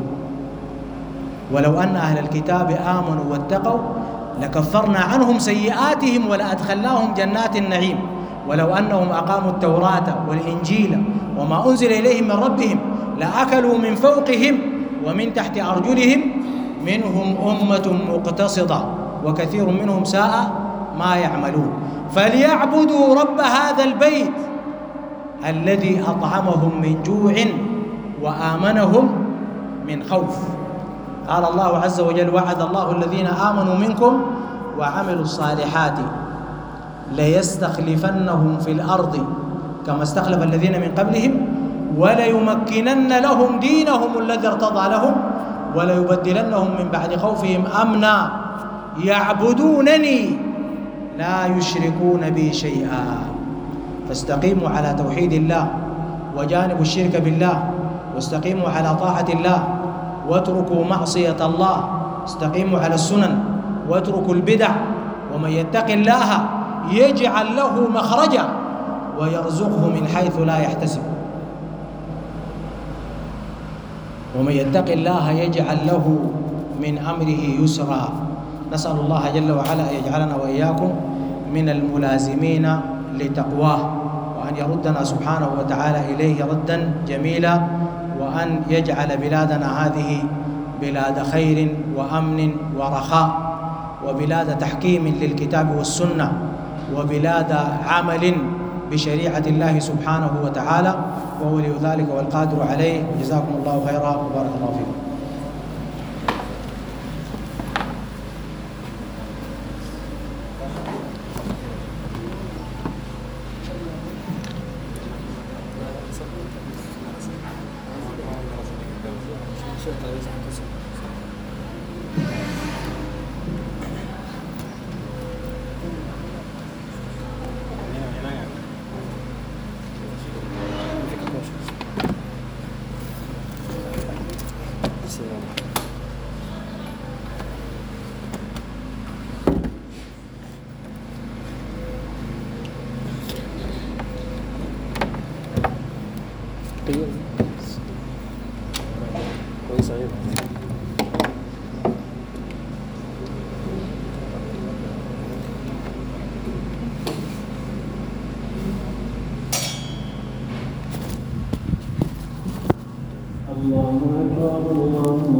Speaker 2: ولو أن أهل الكتاب آمنوا واتقوا لكفرنا عنهم سيئاتهم ولأدخلناهم جنات النعيم، ولو أنهم أقاموا التوراة والإنجيل وما أنزل إليهم من ربهم لأكلوا من فوقهم ومن تحت أرجلهم منهم أمة مقتصدة وكثير منهم ساء ما يعملون. فليعبدوا رب هذا البيت الذي أطعمهم من جوع وآمنهم من خوف. قال الله عز وجل: وعد الله الذين آمنوا منكم وعملوا الصالحات ليستخلفنهم في الأرض كما استخلف الذين من قبلهم وليمكنن لهم دينهم الذي ارتضى لهم وليبدلنهم من بعد خوفهم أمنا يعبدونني لا يشركون بي شيئا. فاستقيموا على توحيد الله وجانبوا الشرك بالله، واستقيموا على طاعة الله واتركوا معصية الله، استقيموا على السنن واتركوا البدع. ومن يتق الله يجعل له مخرجا ويرزقه من حيث لا يحتسب. ومن يتق الله يجعل له من أمره يسرا. نسأل الله جل وعلا أن يجعلنا وإياكم من الملازمين لتقواه، وأن يردنا سبحانه وتعالى إليه ردا جميلا، وأن يجعل بلادنا هذه بلاد خير وأمن ورخاء، وبلاد تحكيم للكتاب والسنة، وبلاد عمل بشريعة الله سبحانه وتعالى، وهو ولي ذلك والقادر عليه. جزاكم الله خيرا وبارك الله فيكم.
Speaker 4: كويس عليك.
Speaker 3: الله أكبر الله